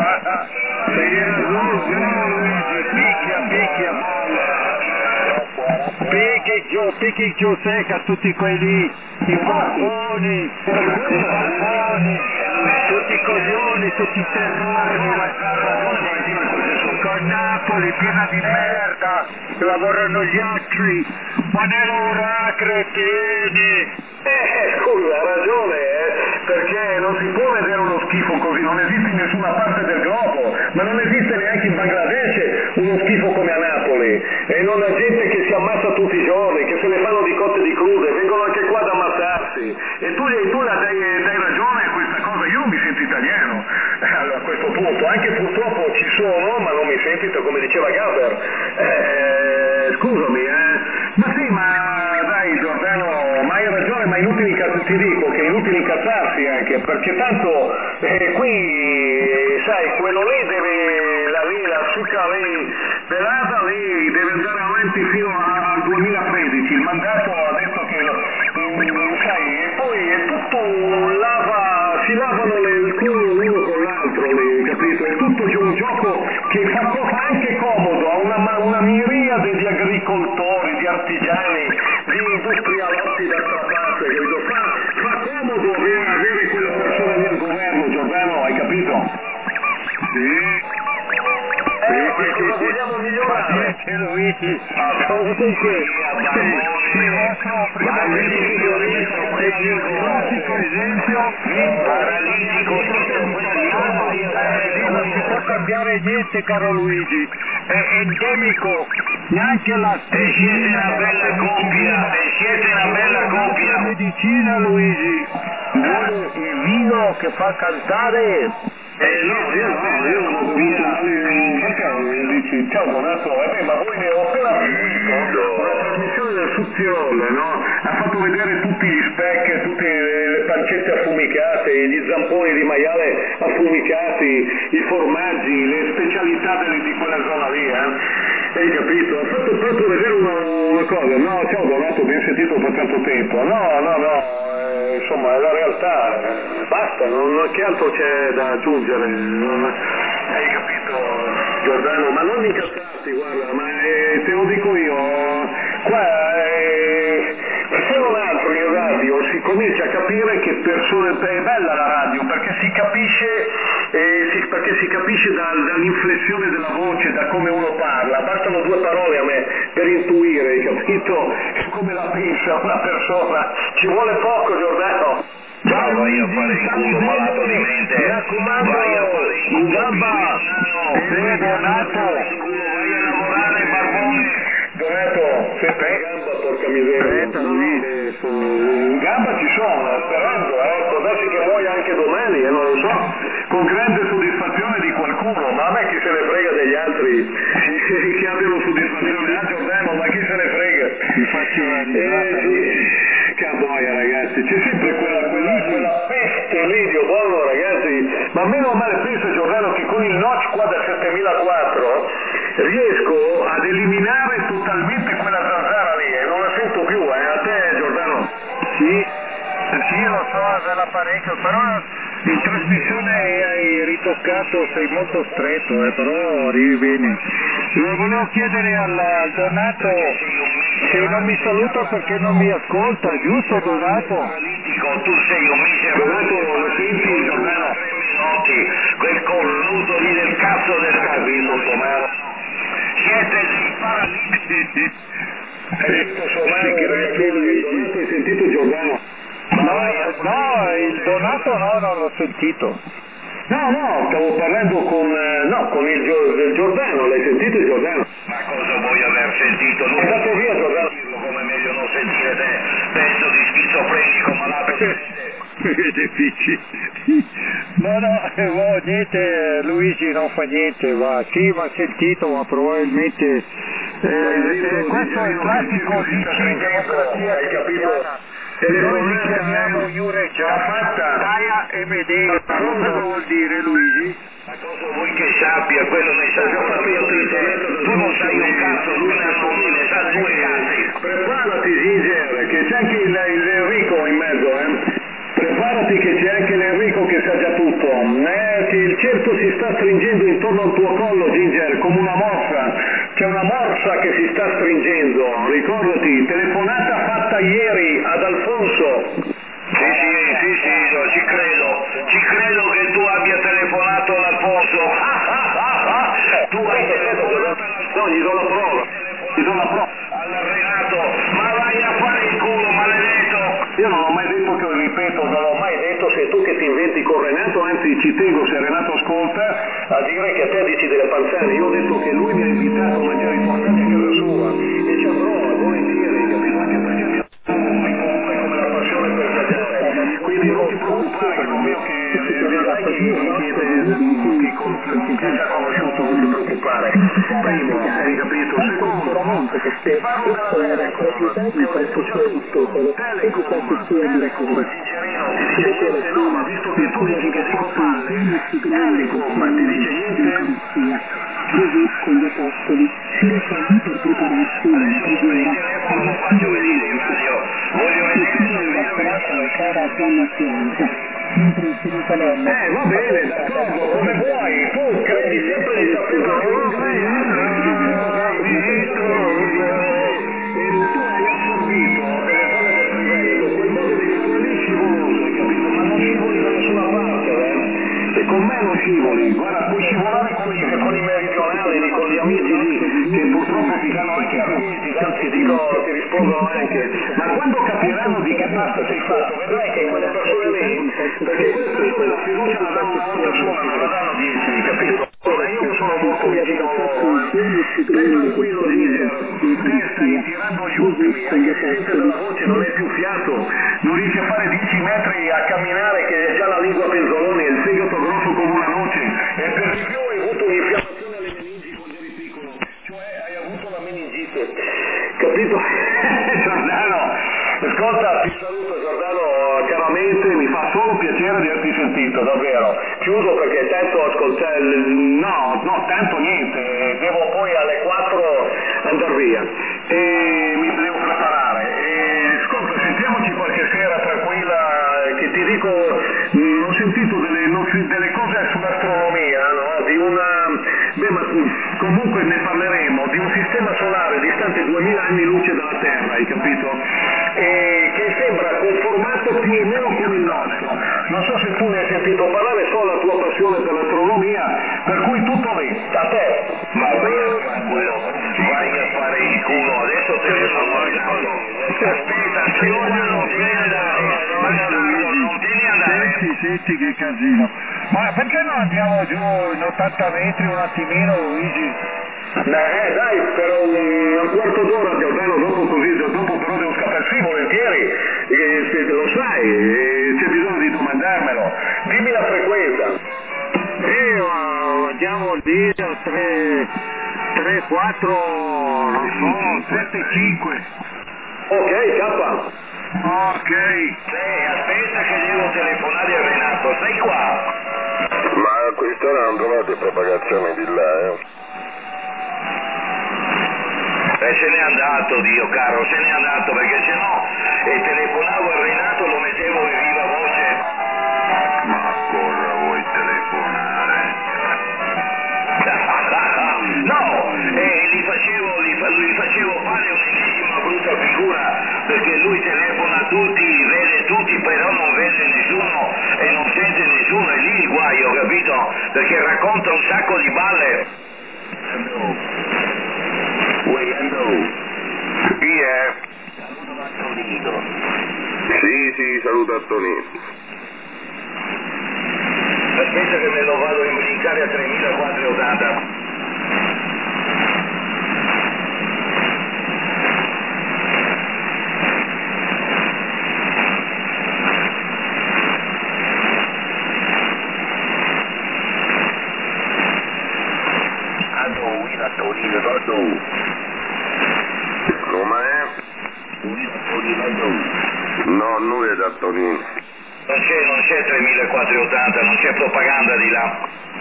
Speaker 2: Picchia, picchia.
Speaker 4: Picchi giù, picchi giù secca tutti quelli, i buffoni, i buffoni, tutti i coglioni, tutti i terrori, con Napoli piena di merda, lavorano gli altri, ma nell'ora cretini.
Speaker 2: Eh, scusa, ha ragione, eh, perché non si può vedere uno schifo così, non esiste in nessuna parte del globo, ma non esiste neanche in Bangladesh uno schifo come a Napoli, e non ha gente che si ammazza tutti i giorni, che se ne fanno di cotte e di crude, vengono anche qua ad ammazzarsi, e tu, tu la dai, dai ragione a questa cosa, io non mi sento italiano a questo punto, anche purtroppo ci sono, ma non mi sento, come diceva Gaber, eh, scusami, eh, ma sì, ma dai Giordano, ma hai ragione, ma inutile incazzarsi, ti dico che è inutile incazzarsi anche, perché tanto eh, qui, eh, sai, quello lì deve, la lì, la succa lì, pelata lì, deve andare avanti fino a, al duemilatredici, il mandato ha detto che, mm, sai, e poi è tutto lava, si lavano le, il culo l'uno con l'altro lì, capito? È tutto un gioco che fa, fa anche comodo a una, una miriade di agricoltori, di artigiani, di industrialotti da strapazze, capito? Fa, fa comodo avere, avere quelle persone lì al governo, Giordano, hai capito? Sì. Eh, che cosa vogliamo migliorare?
Speaker 4: Che Luigi,
Speaker 2: Assolutamente che
Speaker 4: classico esempio,
Speaker 2: paralitico,
Speaker 4: non si può cambiare niente caro Luigi, è endemico, neanche la
Speaker 2: e siete una bella coppia, e siete una bella coppia.
Speaker 4: medicina Luigi, vuole il vino che fa cantare.
Speaker 2: Eh no, io no, io non ho dovuto male, perché dici, ciao Donato, eh beh, ma voi ne ho appena finito una trasmissione del Suzziolo, no? Ha fatto vedere tutti gli specchi, tutte le pancette affumicate, gli zamponi di maiale affumicati, i formaggi, le specialità delle, di quella zona lì, eh? Hai capito? Ha fatto proprio vedere una, una cosa, no, ciao Donato, ben sentito per tanto tempo, no, no, no, eh, insomma, è la realtà, eh, basta, non, non, che altro c'è da aggiungere? Non, hai capito Giordano? Ma non incazzarti, guarda, ma eh, te lo dico io, qua eh, se non altro in radio si comincia a capire che persone, è bella la radio perché si capisce, eh, si, perché si capisce dal, dall'inflessione della voce, da come uno parla, bastano due parole a me per intuire, hai capito? Come la pensa una persona, ci vuole poco Giordano.
Speaker 3: Ciao, vai a fare in culo malato di mente,
Speaker 2: mi raccomando,
Speaker 3: vai a fare in culo
Speaker 2: gamba,
Speaker 3: se Donato, vai a lavorare barbone.
Speaker 2: Donato, sempre in gamba, porca miseria, in gamba ci sono, sperando, eh, può darsi che muoia anche domani, eh, non lo so, con grande soddisfazione di qualcuno, ma a me chi se ne frega degli altri che abbiano soddisfazione, ah Giordano, ma chi se ne frega?
Speaker 4: Mi faccio una risata.
Speaker 2: Eh, che boia ragazzi, c'è sempre quella, quella, quella peste lì di Obono ragazzi, ma meno male pensa Giordano che con il notch qua da settemilaquattro riesco ad eliminare totalmente quella zanzara lì e non la sento più, eh, a te Giordano?
Speaker 4: Sì, sì, lo so, era parecchio, però in trasmissione hai ritoccato, sei molto stretto, eh, però arrivi bene. Io volevo chiedere al, al Donato se non mi saluta perché non mi ascolta, giusto Donato?
Speaker 1: Tu sei un misero,
Speaker 2: Donato, lo senti Giordano?
Speaker 1: quel colluto lì del cazzo del capito, Somaro. Siete dei paralitici.
Speaker 2: Hai visto Somaro? Donato, hai sentito Giordano?
Speaker 4: No, no, il Donato no, non l'ho sentito.
Speaker 2: No, no, stavo parlando con, eh, no, con il, il Giordano, l'hai sentito il Giordano?
Speaker 1: Ma cosa vuoi aver sentito?
Speaker 2: È andato via Giordano.
Speaker 1: Come meglio non sentire te, pezzo di schizofrenico malato di
Speaker 4: Deficit. No, no, oh, niente, Luigi non fa niente, va, sì, ma sentito, ma probabilmente eh, eh, questo è il classico dici democrazia
Speaker 2: hai capito?
Speaker 4: Noi li chiamiamo Iure Giaia e Medea. Cosa vuol dire Luigi?
Speaker 1: Ma cosa vuoi che sappia? Quello ne sa già io te. Tu non sai un cazzo, lui ne sa due cazzi.
Speaker 2: Preparati Ginger, che c'è anche il, il Enrico in mezzo, eh? Preparati che c'è anche l'Enrico che sa già tutto. Eh, che il cerco si sta stringendo intorno al tuo collo, Ginger, come una morsa. C'è una morsa che si sta stringendo. Ricordati, telefonata fatta ieri ad Alfonso.
Speaker 1: Sì, sì, sì, sì, no, ci credo. Ci credo che tu abbia telefonato all'Alfonso. Tu hai telefonato
Speaker 2: No, gli do la prova. Gli do la prova.
Speaker 1: al Renato. Ma vai a fare il culo, maledetto.
Speaker 2: Io non ho mai detto che, ripeto, non ho mai detto sei tu che ti inventi con Renato, anzi ci tengo se Renato ascolta a dire che a te dici delle panzane. Io ho detto che lui mi ha invitato a mangiare i portati a casa sua e ci andrò volentieri, capito? Anche perché mi ha comunque come la passione per viaggiare. Quindi non ti preoccupare, non io che vedrai che chiede che hai già conosciuto, non ti preoccupare. Primo, hai capito? Secondo, ti parlo della Telecom, ti ho detto già tutto. Telecom, Telecom, Cicerino, ti dice niente? No, ma visto che tu dici che dico palle, Telecom, ti dice niente?
Speaker 6: Gesù con gli apostoli si raccoglie per prepararsi una preghiera alla
Speaker 1: Voglio vedere, Mario, voglio vedere.
Speaker 6: alla cara donna Chiesa. Mentre il Gerusalemme.
Speaker 2: Eh, va bene, d'accordo, come vuoi, tu credi sempre di sapere la cosa e tu hai assorbito delle palle del priveto, quel modo di fare lì scivoloso, hai capito? Ma non scivoli da nessuna parte, eh? E con me non scivoli, guarda, puoi scivolare con i, con i meridionali, con gli amici lì, che purtroppo ti danno anche argomenti, anzi dico, ti rispondono anche, ma quando capiranno di che parte sei fatto, vedrai che quelle persone lì, perché quelle persone la fiducia la danno una volta sola, non la danno dieci, capito? Ora io sono molto vicino a loro, eh. Stai tranquillo, Giger, te stai tirando gli ultimi, anche se sente dalla voce non hai più fiato, non riesci a fare dieci metri a camminare che è già la lingua penzoloni e il fegato grosso come una noce, e per di più hai avuto un'infiammazione alle meningi quando eri piccolo, cioè hai avuto la meningite, capito? Giordano, ascolta, ti saluto Giordano caramente, mi fa solo piacere di averti sentito, davvero. Chiudo perché tanto ascoltare, no, no, tanto niente, devo poi alle quattro andare via e mi devo preparare. E, ascolta, sentiamoci qualche sera tranquilla, che ti dico, mh, ho sentito delle, delle cose sull'astronomia, no? Di una, beh, ma comunque ne parleremo, di un sistema solare distante duemila anni luce dalla Terra, hai capito? E che sembra conformato più o meno come il nostro. Non so se tu ne hai sentito parlare, so la tua passione per l'astronomia, per cui tutto lì, a te.
Speaker 1: Ma vai a quello, vai a fare il culo, adesso te ne sto parlando. Aspetta, se non tieni andare, non tieni andare.
Speaker 4: Senti, senti che casino. Ma perché non andiamo giù in ottanta metri un attimino, Luigi?
Speaker 2: Eh, dai, per un, un quarto d'ora Giordano, dopo così, dopo però devo scappare, sì, volentieri, eh, se lo sai, eh, c'è bisogno di domandarmelo. Dimmi la frequenza.
Speaker 4: dire tre, tre, quattro, non so, sette, cinque.
Speaker 2: Ok, K.
Speaker 4: Ok.
Speaker 5: Sì, aspetta che devo telefonare a Renato, sei qua?
Speaker 3: Ma quest'ora non trovate propagazione di là, eh?
Speaker 5: E se n'è andato, Dio caro, se n'è andato, perché se no e telefonavo a Renato, lo mettevo in viva voce.
Speaker 3: Ma cosa vuoi telefonare?
Speaker 5: No, e gli facevo, gli, fa- gli facevo fare un'ennesima brutta figura, perché lui telefona a tutti, vede tutti, però non vede nessuno e non sente nessuno, è lì il guaio, capito? Perché racconta un sacco di balle.
Speaker 3: Uè, Ando. Chi è? Sì, sì, saluta a Tonino.
Speaker 5: Aspetta che me lo vado a imbrincare a tremilaquattrocentottanta.
Speaker 3: Ando, guida a Tonino, Ando. Com'è? Guida a Tonino, Ando. No, noi è da Tonino.
Speaker 5: Non c'è, non c'è tremilaquattrocentottanta, non c'è propaganda di là.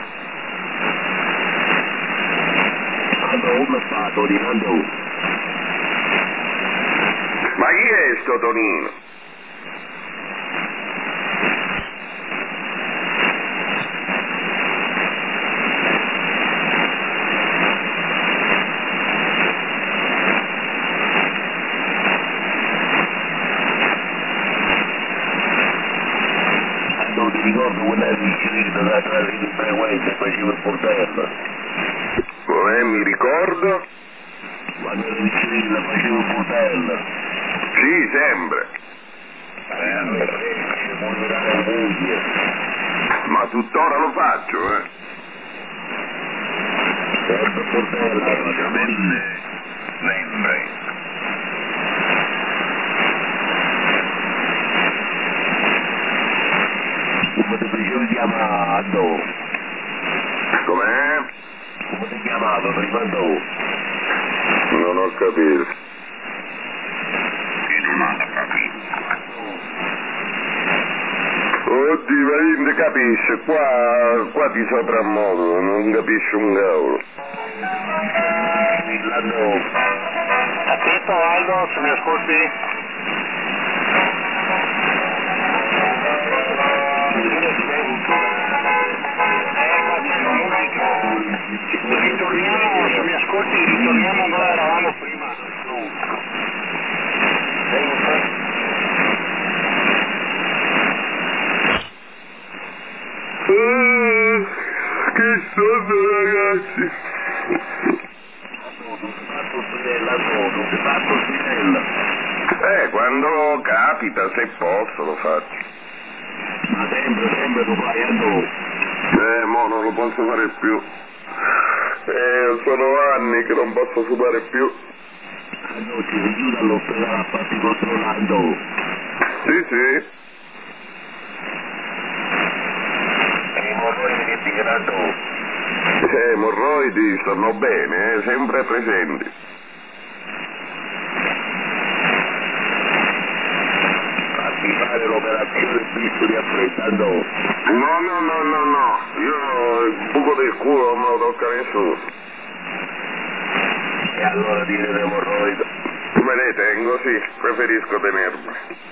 Speaker 3: Ando, come fa Tonino, Ando? Ma chi è sto Tonino? Ando, ti ricordo quella bicicletta da tra le frequenze e facevo il portello? Come mi ricordo? Quando la bicicletta facevo il portello? Sì, sempre. Ma tuttora lo faccio, eh? Sempre portello, praticamente sempre. Come ti piacevi chiamato? Com'è? Come ti chiamato prima tu? Non ho capito. Chi non ha capito? Oddio, ma non ti capisce, qua, qua ti soprammodo, non capisci un cavolo.
Speaker 4: Aspetta Aldo, se mi ascolti? Ritorniamo, se mi ascolti, ritorniamo dove eravamo prima.
Speaker 3: Ah, che sonno, ragazzi. Eh, quando capita, se posso, lo faccio. Ma sempre, sempre lo fai, Ando? Eh, mo non lo posso fare più. Eh, sono anni che non posso fumare più. Ando, ti richiudo all'ospedale a farti controllando. Sì, sì. E i morroidi che ti credo? Eh, morroidi stanno bene, eh, sempre presenti. Fatti fare l'operazione bisturi affrettando. No, no, no, no, no, io il buco del culo non me lo tocca nessuno. E allora dire l'emorroide? Me ne tengo, sì, preferisco tenermi.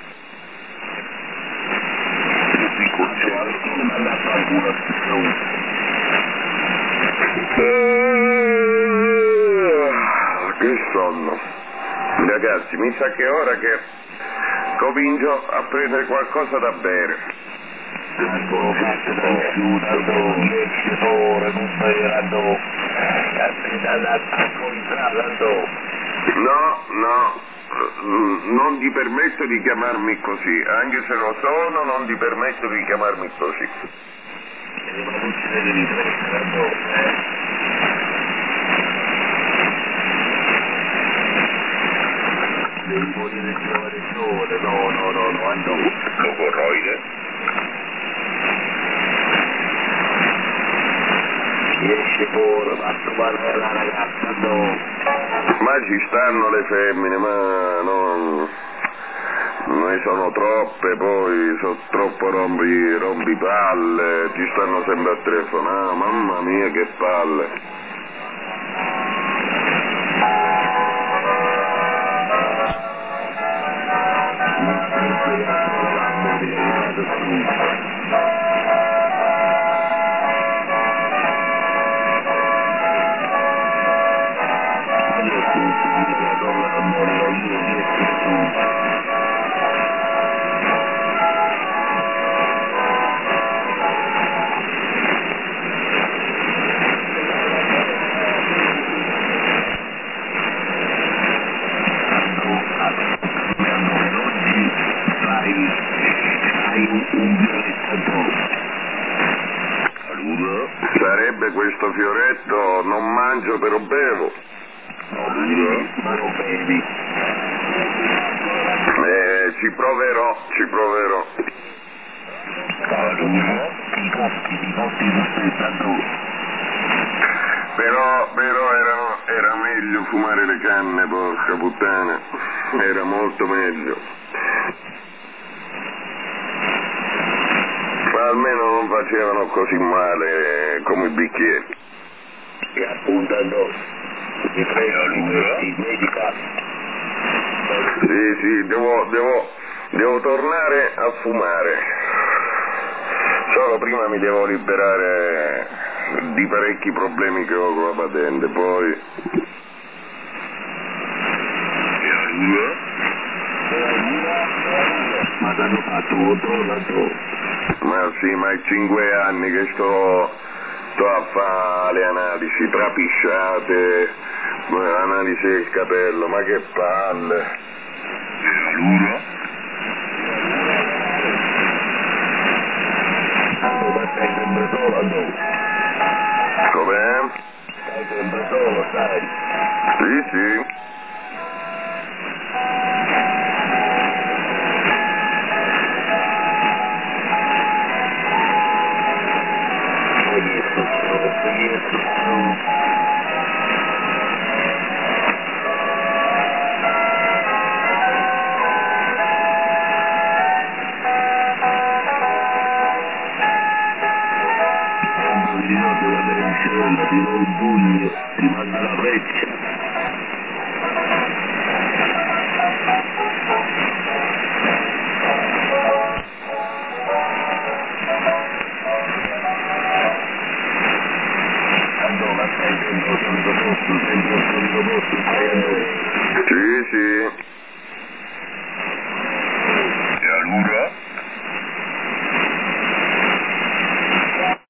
Speaker 3: Che sonno. Ragazzi, mi sa che è ora che comincio a prendere qualcosa da bere. Ecco, cazzo da asciutto, lecitore, non sperando, no, no, non ti permetto di chiamarmi così, anche se lo sono, non ti permetto di chiamarmi così. Devi morire giovane giovane, no, no, no, no, ando. Logorroide? riesce pure a trovare la ragazza, no.
Speaker 1: Ma ci stanno le femmine, ma non... ne sono troppe, poi sono troppo rompi, rompipalle, ci stanno sempre a telefonare, mamma mia che palle. Sarebbe questo fioretto, non mangio però bevo.
Speaker 3: Ma lo bevi.
Speaker 1: Eh, ci proverò, ci proverò.
Speaker 3: Ti costi, ti costi lo stesso.
Speaker 1: Però, però era, era meglio fumare le canne, porca puttana. Era molto meglio. Ma almeno non facevano così male come i bicchieri.
Speaker 3: E appunto no, mi prego di medica.
Speaker 1: Sì, sì, devo, devo, devo tornare a fumare. Solo prima mi devo liberare di parecchi problemi che ho con la patente, poi...
Speaker 3: Ma ti hanno fatto un dollaro.
Speaker 1: Ma sì, ma è cinque anni che sto, sto a fare le analisi, trapisciate, analisi del capello, ma che palle.
Speaker 3: E allora? Ma stai sempre solo, no?
Speaker 1: Com'è?
Speaker 3: Stai sempre solo, sai?
Speaker 1: Sì, sì.
Speaker 3: Ti do un pugno, ti manda la freccia. Allora stai dentro sempre